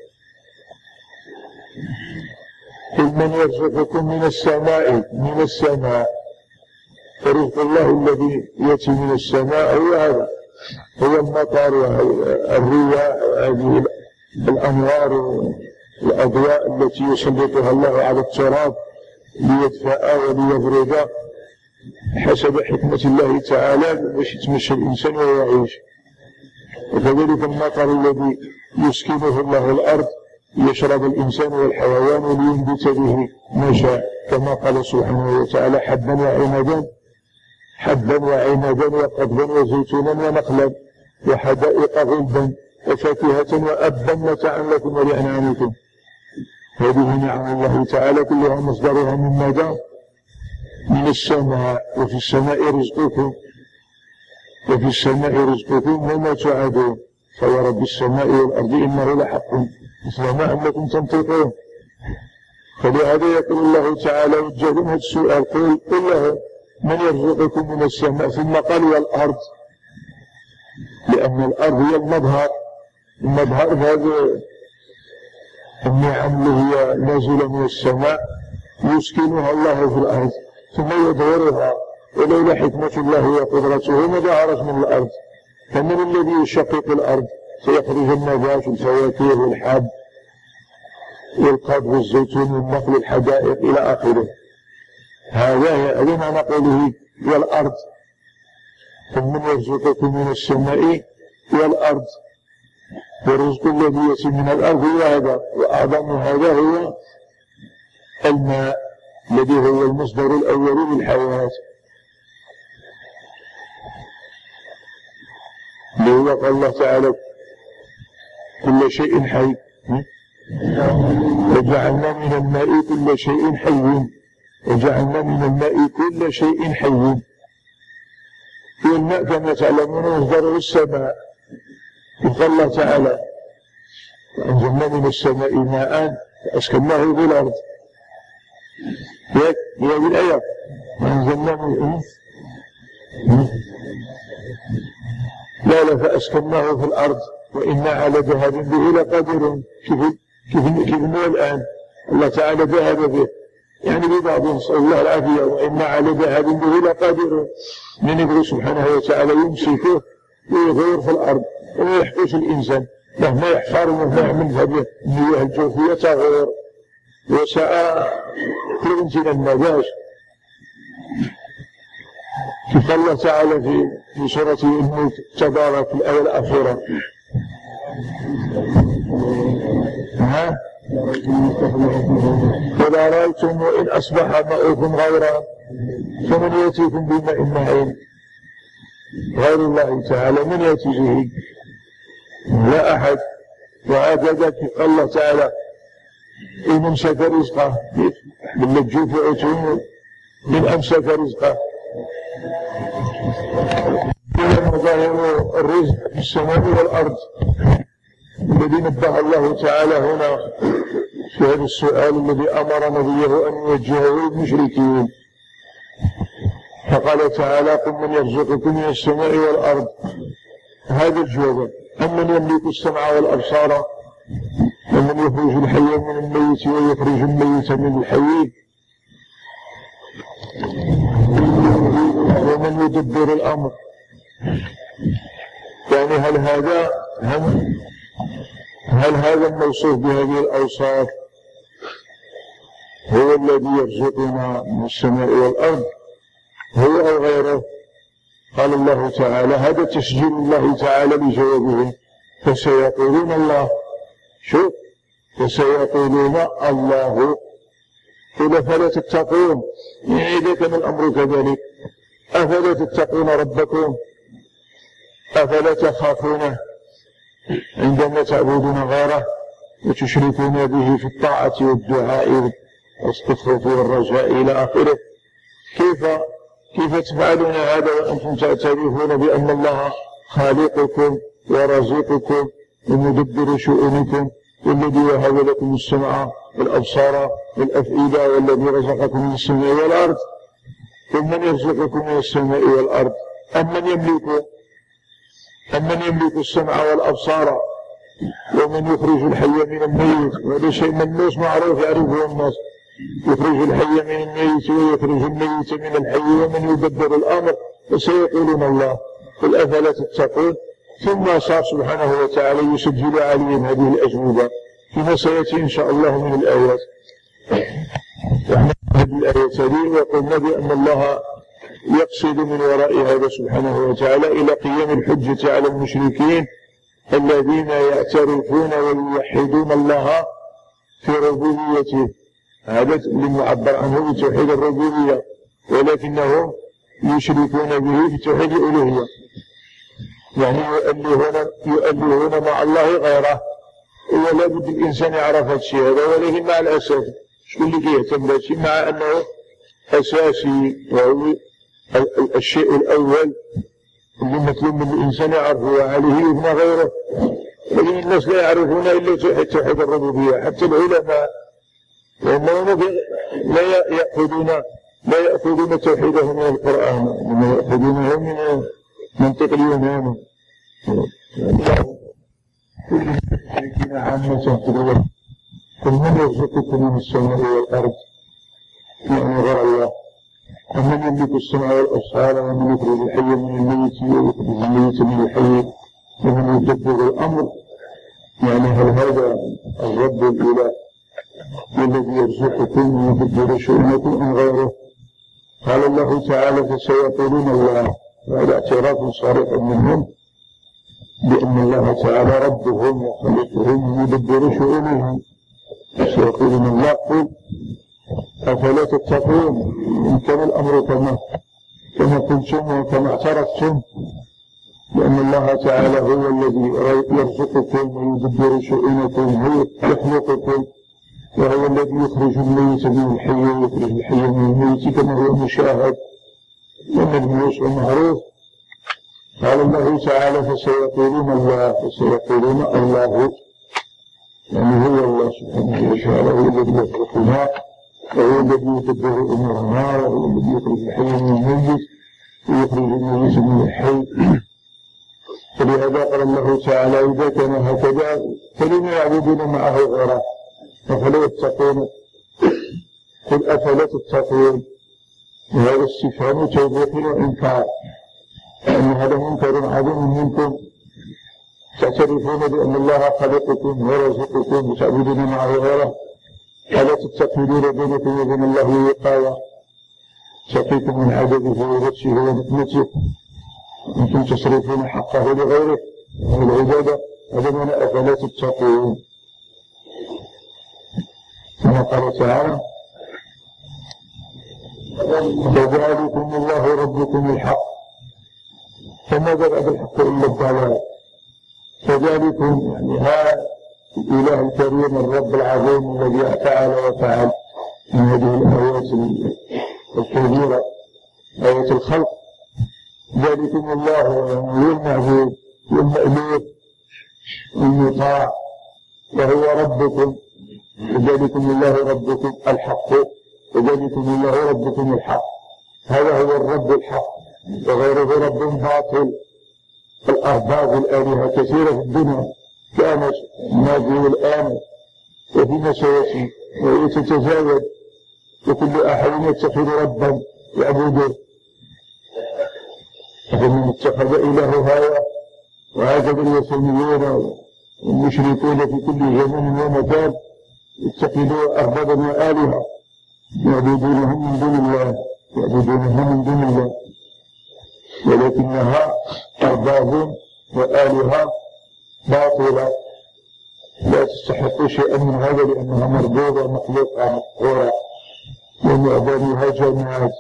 قل من يرزقكم من السماء من السماء. فرزق الله الذي يأتي من السماء هو هذا، هو المطر والرياح وهذه الأنوار والأضواء التي يسلطها الله على التراب ليدفأ وليبرد حسب حكمة الله تعالى باش يتمشى الإنسان ويعيش. وكذلك المطر الذي يسكنه الله الأرض يشرب الإنسان والحيوان ولينبت به ما شاء، كما قال سبحانه وتعالى: حبا وعنبا حبا وعنبا وقضبا وزيتونا ونخلا وحدائق غلبا وفاكهة وأبا متاعا لكم ولأنعامكم. هذه نعم الله تعالى كلها مصدرها من ماذا؟ من السماء. وفي السماء رزقكم وفي السماء رزقكم وما توعدون فورب السماء والأرض إنه لحق مثل ما أنكم تنطقون. فلهذا يقول الله تعالى وجه لهم هذا السؤال: قل له من يرزقكم من السماء، ثم قال والأرض، لأن الأرض هي المظهر المظهر هذا النعم اللي هي نازلة من السماء يسكنها الله في الأرض ثم يظهرها، ولولا حكمة الله وقدرته ما ظهرت من الأرض. فمن الذي يشقق الأرض سيخرج النبات والفواكه والحب والقضب والزيتون والنخل والحدائق إلى آخره. هذا هذا معنى قوله والأرض. فمن يرزقكم من السماء والأرض. والرزق الذي يأتي من الأرض هو هذا، وأعظم هذا هو الماء الذي هو المصدر الأول للحياة، اللي هو قال الله تعالى: كل شيء حي وجعلنا من الماء كل شيء حي وجعلنا من الماء كل شيء حي. والماء كما تعلمون مصدره السماء. قال الله تعالى: وأنزلنا من السماء ماء فأسكناه في الأرض. هي هذه الآية: وأنزلنا من لا لا فأسكناه في الأرض وإنا على ذهاب به لقادرون. كيف كيف كيف هو الآن الله تعالى ذهب به، يعني ببعض، نسأل الله العافية، وإنا على ذهاب به لقادرون. من يقول سبحانه وتعالى يمسكه ويغير في الأرض وما يحفظ الإنسان مهما يحفر ومهما يعمل هذه المياه الجوفية تغير وساء تنزل النبات. كيف الله تعالى في في سورة الملك تبارك الآية الأخيرة: ها ولا رأيتم وإن أصبح ماؤكم غورا فمن يأتيكم بماء معين غير الله تعالى، من يأتي به؟ لا أحد. وهكذا قال الله تعالى: إن أمسك رزقه باللجوف وعتون إن أمسك رزقه. مظاهر الرزق في السماء والأرض الذي نبه الله تعالى هنا في هذا السؤال الذي أمر نبيه أن يوجهه للمشركين. فقال تعالى: قل من يرزقكم من السماء والأرض. هذا الجواب: أمن يملك السمع والأبصار ومن يخرج الحي من الميت ويخرج الميت من الحي ومن يدبر الأمر. يعني هل هذا هل, هل هذا الموصوف بهذه الأوصاف هو الذي يرزقنا من السماء والأرض هو أو غيره؟ قال الله تعالى، هذا تسجيل الله تعالى بجوابهم، فسيقولون الله. شوف، فسيقولون الله. قل فلا تتقون، يعني إذا كان الأمر كذلك أفلا تتقون ربكم؟ أفلا تخافونه عندما تعبدون غيره وتشركون به في الطاعة والدعاء والخوف والرجاء إلى آخره؟ كيف كيف تفعلون هذا وأنتم تعترفون بأن الله خالقكم ورازقكم ومدبر شؤونكم، والذي وهب لكم السمع والأبصار والأفئدة، والذي رزقكم من السماء والأرض؟ ومن يرزقكم من السماء والأرض؟ أمن يملك أمن يملك السمع والأبصار ومن يخرج الحي من الميت؟ وهذا شيء ملموس معروف يعرفه الناس، يخرج الحي من الميت ويخرج الميت من الحي، ومن يدبر الأمر. فسيقولون الله. قل أفلا تتقون؟ ثم صار سبحانه وتعالى يسجل عليهم هذه الأجوبة فيما سيأتي إن شاء الله من الآيات. وإحنا هذه الآيات هذه وقلنا بأن الله يقصد من وراء هذا سبحانه وتعالى إلى قيام الحجة على المشركين الذين يعترفون ويوحدون الله في ربوبيته. هذا المعبر عنه بتوحيد الربوبية، ولكنهم يشركون به في توحيد الألوهية، يعني يؤلهون يؤلهون مع الله غيره. ولا بد الإنسان يعرف هذا الشيء هذا، ولكن مع الأسف شكون اللي كيهتم بهذا الشيء، مع أنه أساسي وهو الشيء الأول اللي مطلوب من الإنسان يعرفه وعليه يبنى غيره. لكن الناس لا يعرفون إلا توحيد الربوبية، حتى العلماء لأنهم لا يأخذون لا يأخذون توحيده من القرآن، إنما يأخذونه من منطق اليونان. كل المشركين عامة تقول قل من يرزقكم من السماء والأرض؟ يعني غير الله. ومن يملك السمع والأبصار ومن يخرج الحي من الميت ويخرج الميت من الحي ومن يدبر الأمر؟ يعني هل هذا الرب الإله الذي يرزقكم ويدبر شؤونكم أم غيره؟ قال الله تعالى فسيقولون الله، وهذا اعتراف صريح منهم بأن الله تعالى ربهم وخالقهم ويدبر شؤونهم. فسيقولون الله. قل أفلا تتقون؟ إن كان الأمر كما كما قلتم وكما اعترفتم لأن الله تعالى هو الذي يرزقكم ويدبر شؤونكم، هو يخلقكم، وهو الذي يخرج الميت من الحي ويخرج الحي من الميت كما هو مشاهد وملموس ومعروف. قال الله تعالى فسيقولون الله. فسيقولون الله، يعني هو الله سبحانه وتعالى هو الذي يخلقنا وهو الذي يدبر أمورنا وهو الذي يخرج الحي من الميت ويخرج الميت من الحي. فلهذا قال الله تعالى إذا كان هكذا فلم يعبدون معه غيره أفلا يتقون؟ قل أفلا تتقون؟ وهذا استفهام توبيخ وإنكار، لأن هذا منكر عظيم منكم، تعترفون بأن الله خلقكم ورزقكم وتعبدون معه غيره. ألا تتخذون بينكم وبين الله وقاية تقيكم من عذابه وبطشه ونقمته، أنتم تصرفون حقه لغيره من العبادة. هذا معنى أفلا تتقون. كما قال تعالى فذلكم الله ربكم الحق، فماذا بعد الحق إلا الضلال. فذلكم يعني هذا الإله الكريم الرب العظيم الذي فعل وفعل من هذه الآيات الكبيرة آية الخلق. ذلكم الله هو المعبود والمألوف والمطاع وهو ربكم. وذلكم الله ربكم الحق، وذلكم الله ربكم الحق. هذا هو الرب الحق، وغيره رب باطل. الأرباب الآلهة كثيرة في الدنيا كانت الماضي والآن وفيما سيأتي، وهي تتزايد، وكل أحد يتخذ ربا يعبده. فمن اتخذ إله هواه، وهكذا الوثنيون والمشركون في كل زمن ومكان اتخذوا أربابا وآلهة يعبدونهم من دون الله يعبدونهم من دون الله ولكنها أرباب وآلهة باطلة لا تستحق شيئا من هذا لأنها مربوبة مخلوقة مقهورة ومعظمها جماعات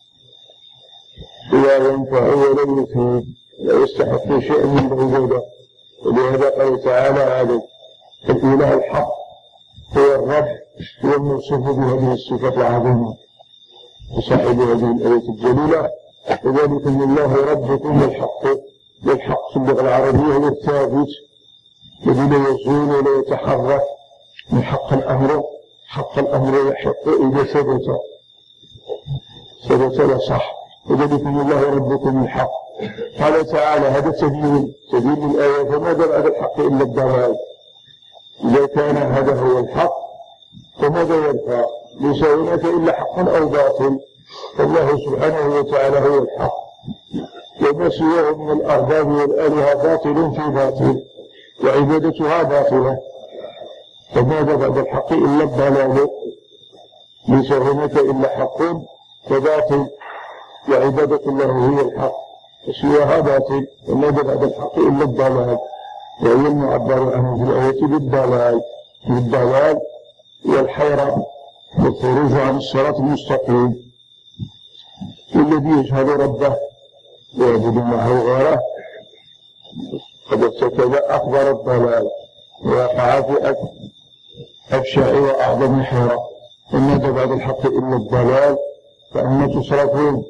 لا ينفع ولا يفيد لا يستحق شيئا من العبادة. ولهذا قال تعالى عليه الإله الحق هو الرب هو الموصوف بهذه الصفة العظيمة وصاحب هذه الآية الجليلة وذلكم الله ربكم الحق. والحق في اللغة العربية هو الثابت الذي لا يزول ولا يتحرك من حق الأمر. حق الأمر يحق إذا ثبت ثبت لا صح. وذلكم الله ربكم الحق. قال تعالى هذا تبيين تبيين الآية فماذا بعد الحق إلا الضلال. إذا كان هذا هو الحق فماذا يبقى؟ ليس هناك إلا حق أو باطل. فالله سبحانه وتعالى هو الحق وما سواه من الأرباب والآلهة باطل في باطل وعبادتها باطلة. فماذا بعد الحق إلا الضلال. ليس هناك إلا حق وباطل وعبادة الله هي الحق وسواها باطل. وماذا بعد الحق إلا الضلال وهي المعبر عنه في الآية بالضلال بالضلال والحيرة والخروج عن الصراط المستقيم. الذي يجهل ربه ويعبد معه غيره قد ارتكب أكبر الضلال ووقع في أبشع وأعظم حيرة. وماذا بعد الحق إلا الضلال. فأما تصرفون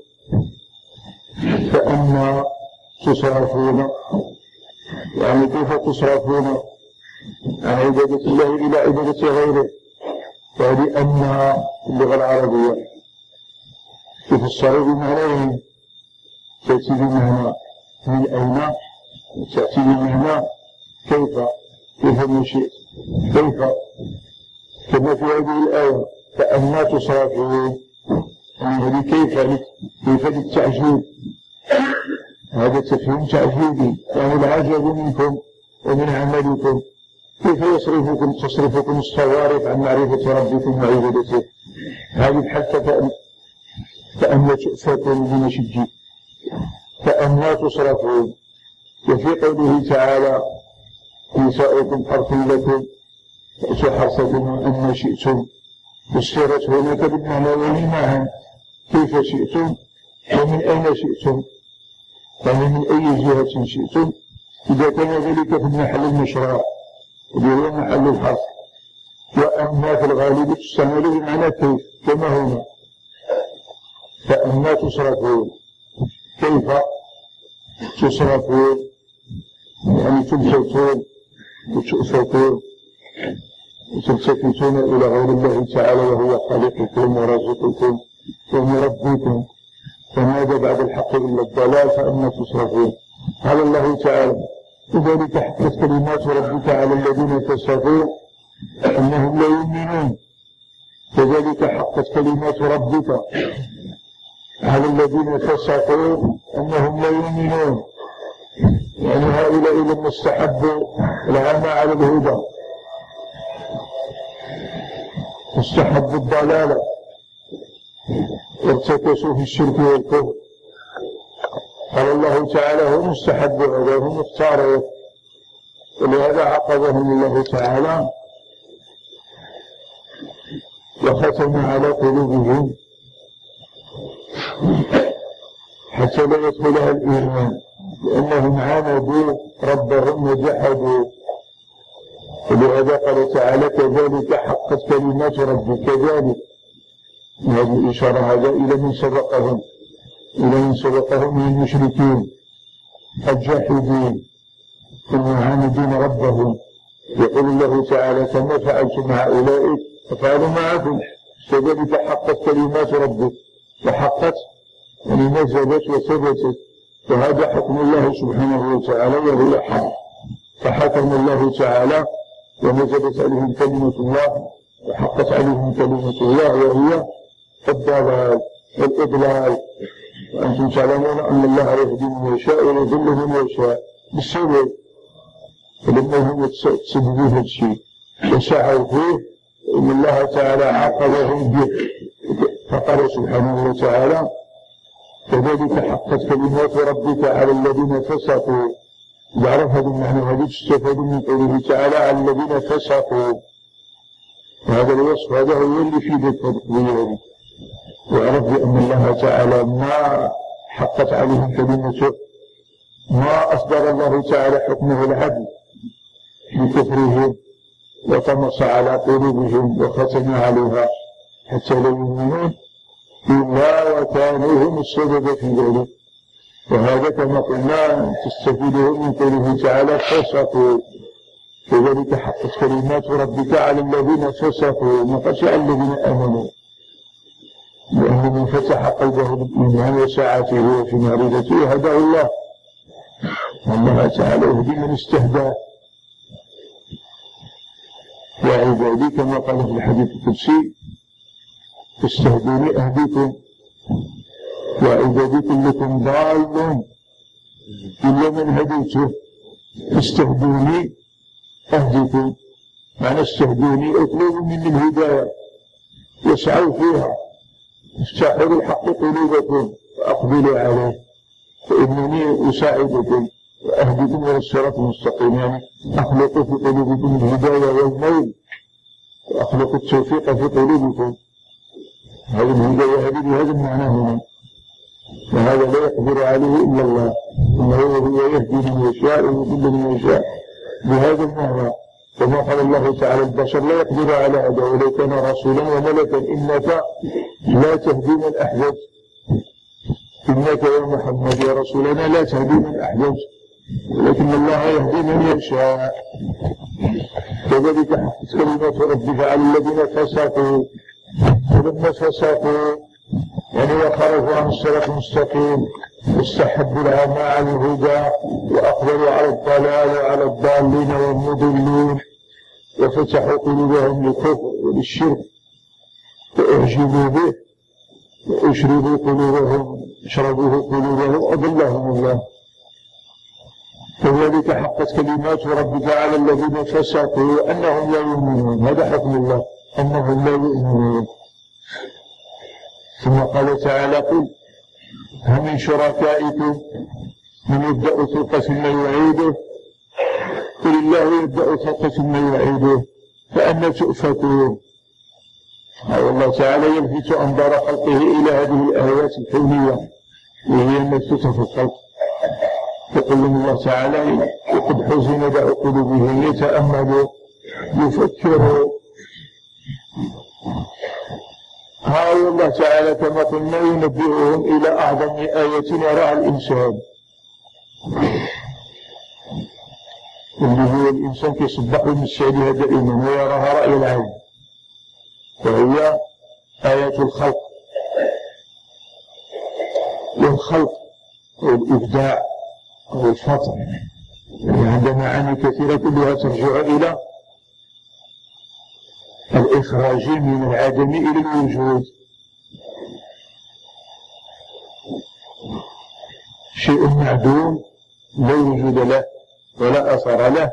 فأما تصرفون يعني كيف تصرفون عن عبادة الله إلى عبادة غيره. فهذه أن اللغة العربية تفسر بمعنيين تأتي بمعنى من أين وتأتي بمعنى كيف كيف ما شئت كيف كما في هذه الآية فأما تصرفون يعني هذه كيف كيف للتعجيب. هذا تفهيم تعجيبي يعني العجب منكم ومن عملكم كيف يصرفكم تصرفكم الصوارف عن معرفة ربكم وعبادته. هذه حتى فأما تؤفكم بمشجي فأما تصرفون. وفي قوله تعالى نساؤكم حرث لكم فأتوا حرثكم أما شئتم فسرت هناك بالمعنى معا كيف شئتم ومن أين شئتم يعني من أي جهة شئتم. إذا كان ذلك في المحل المشروع اللي هو محل الحرث. وأما في الغالب تستعمل بمعنى كيف كما هنا فأما تصرفون كيف تصرفون يعني تلفتون وتؤفكون وتلتفتون إلى غير الله تعالى وهو خالقكم ورازقكم ومربيكم. فماذا بعد الحق إلا الضلال. فأما تصرفون. قال الله تعالى وذلك حقت كلمات ربك على الذين فسقوا أنهم لا يؤمنون. كذلك حقت كلمات ربك على الذين فسقوا أنهم لا يؤمنون يعني هؤلاء لما استحبوا العمى على الهدى استحبوا الضلالة وارتكسوا في الشرك والكفر. قال الله تعالى هم استحبوا هذا هم اختاروا ولهذا عاقبهم الله تعالى وختم على قلوبهم حتى لا يدخلها الإيمان لأنهم عاندوا ربهم وجحدوا. ولهذا قال تعالى كذلك حقت كلمات ربك. كذلك هذه الإشارة هذا إلى من سبقهم إلى من سبقهم من المشركين الجاحدين المعاندين ربهم. يقول الله تعالى كما فعلتم مع أولئك ففعلوا معكم كذلك حقت كلمات ربك. وحقت يعني نزلت وثبتت وهذا حكم الله سبحانه وتعالى وهو حق. فحكم الله تعالى ونزلت عليهم كلمة الله وحقت عليهم كلمة الله وهي الضلال والإضلال. وأنتم تعلمون أن الله يهدي من يشاء ويضل من يشاء بالسبب. فلما هم تسببوا هذا الشيء وسعوا فيه إن الله تعالى عاقبهم به فقال سبحانه وتعالى كذلك حقت كلمات ربك على الذين فسقوا. يعرف هذا المعنى هذا تستفاد من قوله تعالى على الذين فسقوا، وهذا الوصف هذا هو اللي في ذلك القضية. وعرف بأن الله تعالى ما حقت عليهم كلمته، ما أصدر الله تعالى حكمه العدل بكفرهم وطمس على قلوبهم وختم عليها حتى لا يؤمنون إلا وكانوا هم السبب في ذلك. وهذا كما قلنا تستفيده من قوله تعالى فسقوا. كذلك حقت كلمات ربك على الذين فسقوا، ما قالش على الذين آمنوا، لأن من فتح قلبه بالإيمان وسعته وفي معرفته هداه الله، والله تعالى يهدي من استهداه. وعبادي كما قال في الحديث القدسي استهدوني أهديكم وعبادي كلكم ضال إلا من هديته استهدوني أهديكم. معنى استهدوني اطلبوا مني الهداية واسعوا فيها، افتحوا بالحق قلوبكم وأقبلوا عليه فإنني أساعدكم وأهديكم إلى الصراط المستقيم. يعني أخلق في قلوبكم الهداية والميل وأخلق التوفيق في قلوبكم. هذه الهداية هذه بهذا المعنى هنا، وهذا لا يقدر عليه إلا الله، إنه هو يهدي من يشاء ويضل من يشاء بهذا المعنى. كما قال الله تعالى البشر لا يقدر على هذا ولو كان رسولا وملكا إنك لا تهدي من أحببت، إنك يا محمد يا رسولنا لا تهدي من أحببت ولكن الله يهدي من يشاء. كذلك حقت كلمات ربك على الذين فسقوا. فلما فسقوا يعني وخرجوا عن الصراط المستقيم استحبوا العمى على الهدى وأقبلوا على الضلال وعلى الضالين والمضلين وفتحوا قلوبهم للكفر وللشرك فأعجبوا به وأشربوا قلوبهم اشربوه قلوبهم أضلهم الله. كذلك حقت كلمات ربك على الذين فسقوا أنهم لا يؤمنون. هذا حكم الله أنهم لا يؤمنون. ثم قال تعالى قل هل من شركائكم من يبدأ الخلق ثم يعيده قل الله يبدأ الخلق ثم يعيده فأنى تؤفكون. الله تعالى يلفت أنظار خلقه إلى هذه الآيات الكونية وهي المبثوثة في الخلق. يقول الله تعالى وقد حزن داء قلوبهم يتأملوا يفكروا. ها الله تعالى كما قلنا ينبئهم إلى أعظم آية يراها الإنسان، اللي هو الإنسان يصبح ويمسعدها دائما ويراها رأي العين، وهي آية الخلق. والخلق والإبداع والفطر يعني عندها معاني كثيرة كلها ترجع إلى الإخراج من العدم إلى الوجود. شيء معدوم لا وجود له ولا أثر له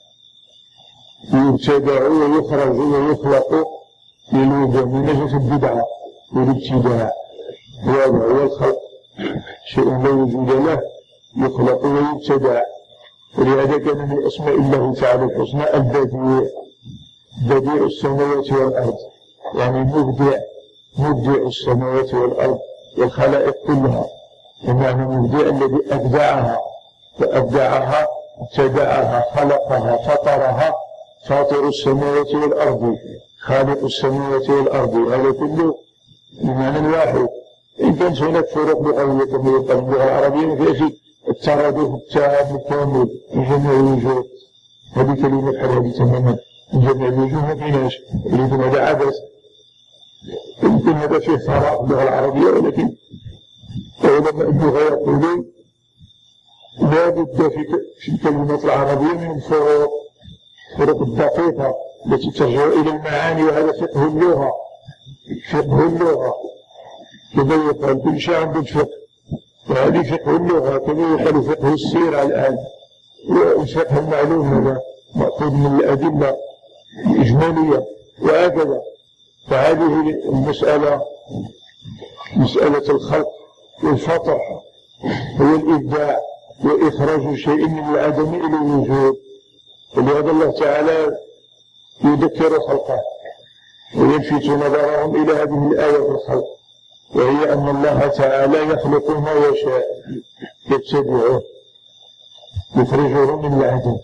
يبتدع ويخرج ويخلق للوجود من نجس البدعة والابتداع. هذا هو الخلق، شيء لا وجود له يخلق ويبتدع. ولهذا كان من أسماء الله تعالى الحسنى البديع، بديع السماوات والأرض، يعني مبدع مبدع السماوات والأرض والخلائق كلها، بمعنى مبدع الذي أبدعها فأبدعها ابتدعها خلقها فطرها، فاطر السماوات والأرض خالق السماوات والأرض. هذا كله بمعنى واحد. إن كانت هناك فروق لغوية كما يقال اللغة العربية ما فيهاش الترادف التام الكامل من جميع الوجوه، هذه كلمة هذه تماما من جميع الوجوه ما فيهاش، يريدون هذا عبث. يمكن هذا فيه ثراء في اللغة العربية، ولكن علماء اللغة يقولون لا بد في الكلمات العربية من الفروق، الفروق الدقيقة التي ترجع إلى المعاني، وهذا فقه اللغة. فقه اللغة كما يقال كل شيء عنده الفقه، وهذه فقه اللغة كما يقال فقه السيرة الآن، والفقه المعلوم هذا مأخوذ من الأدلة الإجمالية وهكذا. فهذه المسألة مسألة الخلق والفطر هو الإبداع وإخراج شيء من العدم إلى الوجود. ولهذا الله تعالى يذكر خلقه ويلفت نظرهم إلى هذه الآية في الخلق، وهي أن الله تعالى يخلق ما يشاء يبتدعه يخرجه من العدم.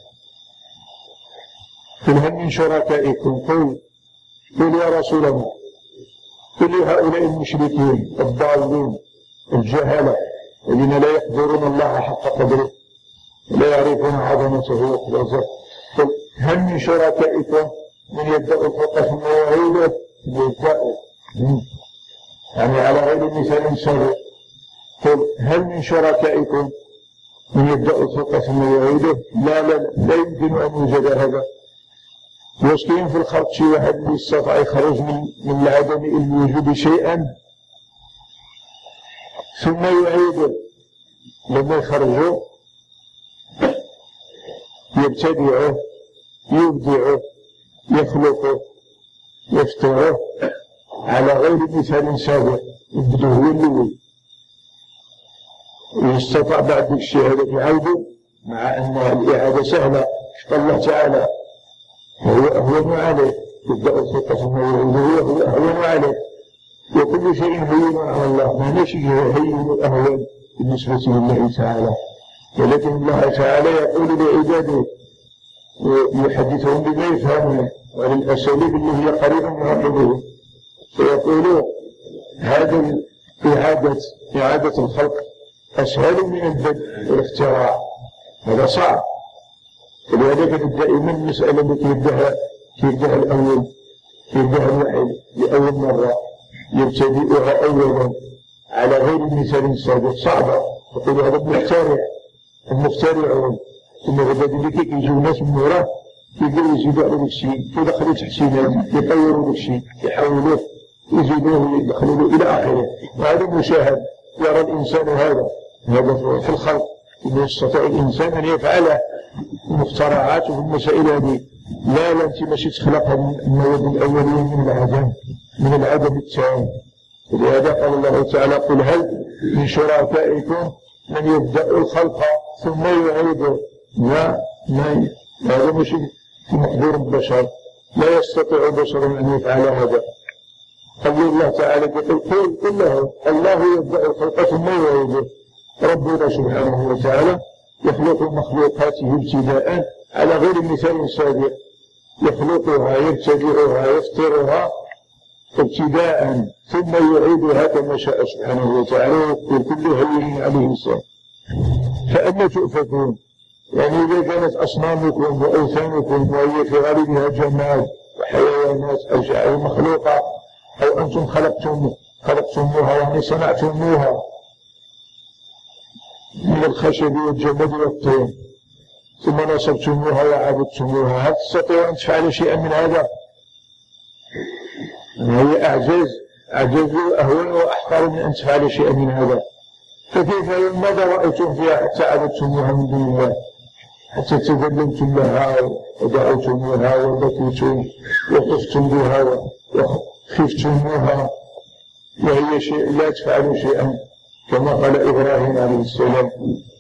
قل هل من شركائكم قل قل يا رسول الله قل لهؤلاء المشركين الضالين الجهلة الذين لا يقدرون الله حق قدره لا يعرفون عظمته وقدرته، قل هل من شركائكم من يبدأ الخلق ثم يعيده يبدأ يعني على غير مثال سابق. قل هل من شركائكم من يبدأ الخلق ثم يعيده؟ لا لا لا يمكن أن يوجد هذا. واسكين في الخلق شيء واحد يستطيع يخرج من من العدم إلى الوجود شيئا ثم يعيده، لما يخرجه يبتدعه يبدعه يخلقه يفتره على غير مثال سابق يبدو هو الأول، ويستطاع بعد الشيء هذا يعيده مع أن الإعادة سهلة. الله تعالى هو أهون عليه يبدأ الخلق ثم يعيده هو أهون عليه، وكل شيء هين على الله، ما نشي هين أهون بالنسبة لله تعالى. ولكن الله تعالى يقول لعباده ويحدثهم بما يفهمون وعلى الأساليب اللي هي قريبة من عقلهم، فيقولوا هذا إعادة إعادة الخلق أسهل من البدء والاختراع، هذا صعب. ولذلك دائما المسألة التي يبدأها يبدأها الأول يبدأها الوحيد لأول مرة يبتدئها أولا على غير مثال سابق صعبة. يقول هذا المخترع المخترعون ثم غدا ذلك يجوا ناس من وراه يقدروا يزيدوا على ذلك الشيء يدخلوا تحسينات يطوروا ذلك الشيء يحولوه يزيدوه يدخلوه إلى آخره. وهذا مشاهد يرى الإنسان هذا هذا في الخلق إنه يستطيع الإنسان أن يفعل المخترعات في المسائل هذه. لا لا أنت ماشي تخلقها من المواد الأولية من العدم من العدم التام. ولهذا قال الله تعالى قل هل من شركائكم من يبدأ الخلق ثم يعيده؟ لا ما هذا مش في مقدور البشر، لا يستطيع البشر أن يفعل هذا. قال الله تعالى يقول قل قل له الله يبدأ الخلق ثم يعيده. ربنا سبحانه وتعالى يخلق مخلوقاته ابتداء على غير مثال سابق، يخلقها يبتدعها يفطرها ابتداء ثم يعيدها كما شاء سبحانه وتعالى ويقول كل هين عليه السلام. فأما تؤفكون؟ يعني إذا كانت أصنامكم وأوثانكم وهي في غالبها جماد وحيوانات أو شيء مخلوقة أو أنتم خلقتم خلقتموها يعني صنعتموها من الخشب والجمد والطين ثم نصبتموها وعبدتموها، هل تستطيعوا أن تفعلوا شيئا من هذا؟ هي أعجاز أعجاز أهون وأحقر من أن تفعلوا شيئا من هذا. فكيف ماذا رأيتم فيها حتى عبدتموها من دون الله، حتى تذللتم لها ودعوتموها وبكيتم وقفتم بها وخفتموها وهي شيء لا تفعلوا شيئا، كما قال إبراهيم عليه السلام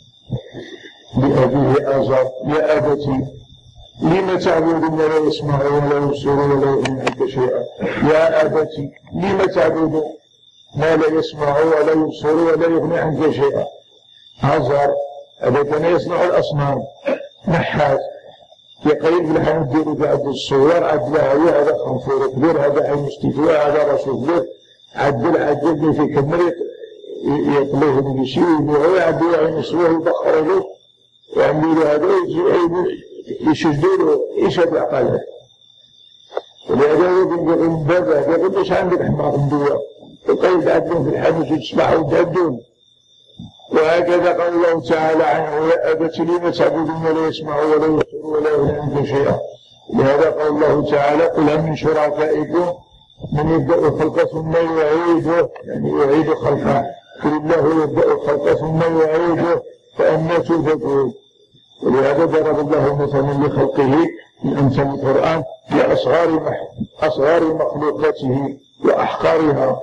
لأبيه آزر يا أبتي لم تعبد ما لا يسمع ولا يبصر ولا يغني عنك شيئا. يا أبتي لم تعبد ما لا يسمع ولا يبصر ولا يغني عنك شيئا. آزر هذا كان يصنع الأصنام نحات يقيم لها ندير بعد الصور عدلها هذا خنفور كبير هذا عين استثواء هذا راس كبير عدل عدل في كمريق يطلوه من شيء يبيعوه يعدلوا عين صوره يبخروا له ويعملوا هذا يشجدوا له ايش هذا قال. ولهذا يقول من بابه يقول ليش عندك حمار مدوى وقيد عدلهم في الحدث وتصبحوا وتعدون. وهكذا قال الله تعالى عنه يا أبت لم تعبدون ما لا يسمع ولا يبصر ولا يغني عنك شيئا. لهذا قال الله تعالى قل هل من شركائكم من يبدأ الخلق ثم يعيده يعني يعيد خلقه. قل الله يبدأ الخلق ثم يعيده فأنى تؤفكون. ولهذا ضرب الله مثلا لخلقه من أمثال القرآن لأصغار أصغار مخلوقاته وأحقارها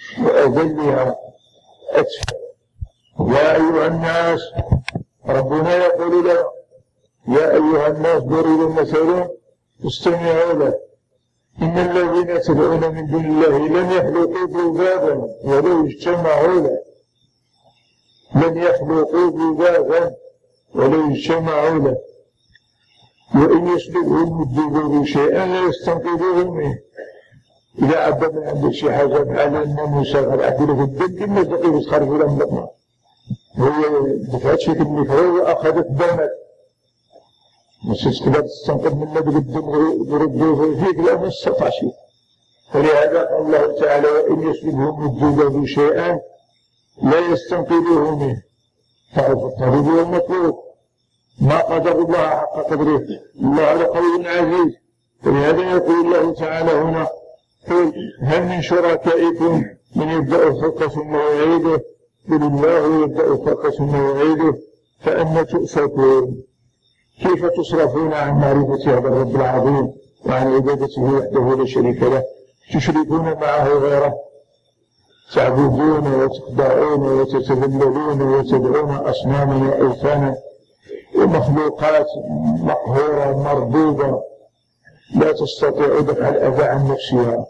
وأذلها أسفل. يا أيها الناس، ربنا يقول لنا يا أيها الناس ضرب مثل استمعوا له إن الذين تدعون من دون الله لن يخلقوا ذبابا ولو اجتمعوا له لن يخلقوا ذبابا ولو اجتمعوا له وإن يسلبهم الذباب شيئا لا يستنقذوه منه. إذا عبد من عندك شي حاجة بحال أن موسى غير عدله في الدم كما تقي يسخر في الأمر هي دفعت شي كالمكروه وأخذت دمك مش تقدر تستنقذ منه بالدم وردوه فيك لا ما استطاع شيء. ولهذا قال الله تعالى وإن يسلبهم الذباب شيئا لا يستنقذوه منه. تعرف الطالب والمطلوب ما قدر الله حق قدره، الله لقوي عزيز. ولهذا يقول الله تعالى هنا قل هل من شركائكم من يبدأ الخلق ثم يعيده قل الله يبدأ الخلق ثم يعيده فأنى تؤفكون. كيف تصرفون عن معرفة هذا الرب العظيم وعن عبادته وحده لا شريك له تشركون معه غيره، تعبدون وتخضعون وتتذللون وتدعون أصناما وأوثانا ومخلوقات مقهورة مردودة لا تستطيع دفع الأذى عن نفسها.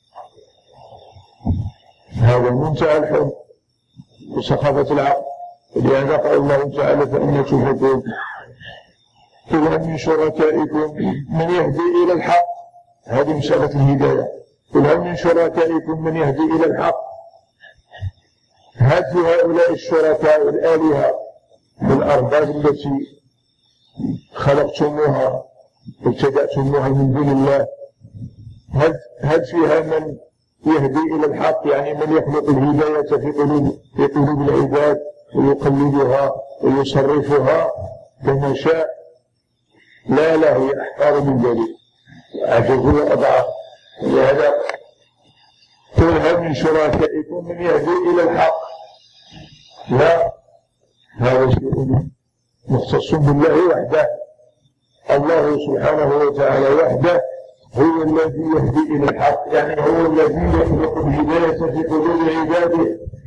هذا منتهى الحلم وسخافة العقل. ولهذا قال الله تعالى فإن تفكون قل هل من شركائكم من يهدي إلى الحق. هذه مسألة الهداية. قل هل من شركائكم من يهدي إلى الحق. هل في هؤلاء الشركاء الآلهة بالأرباب التي خلقتموها وابتدأتموها من دون الله هل, هل فيها من يهدي إلى الحق، يعني من يخلق الهداية في قلوب, في قلوب العباد ويقلبها ويصرفها كما شاء؟ لا لا، هي أحقار من ذلك أعجز وأضعف. لهذا قل هل من شركائكم من يهدي إلى الحق. لا، هذا شيء مختص بالله وحده. الله سبحانه وتعالى وحده هو الذي يهدي إلى الحق، يعني هو الذي يخلق الهداية في قلوب عباده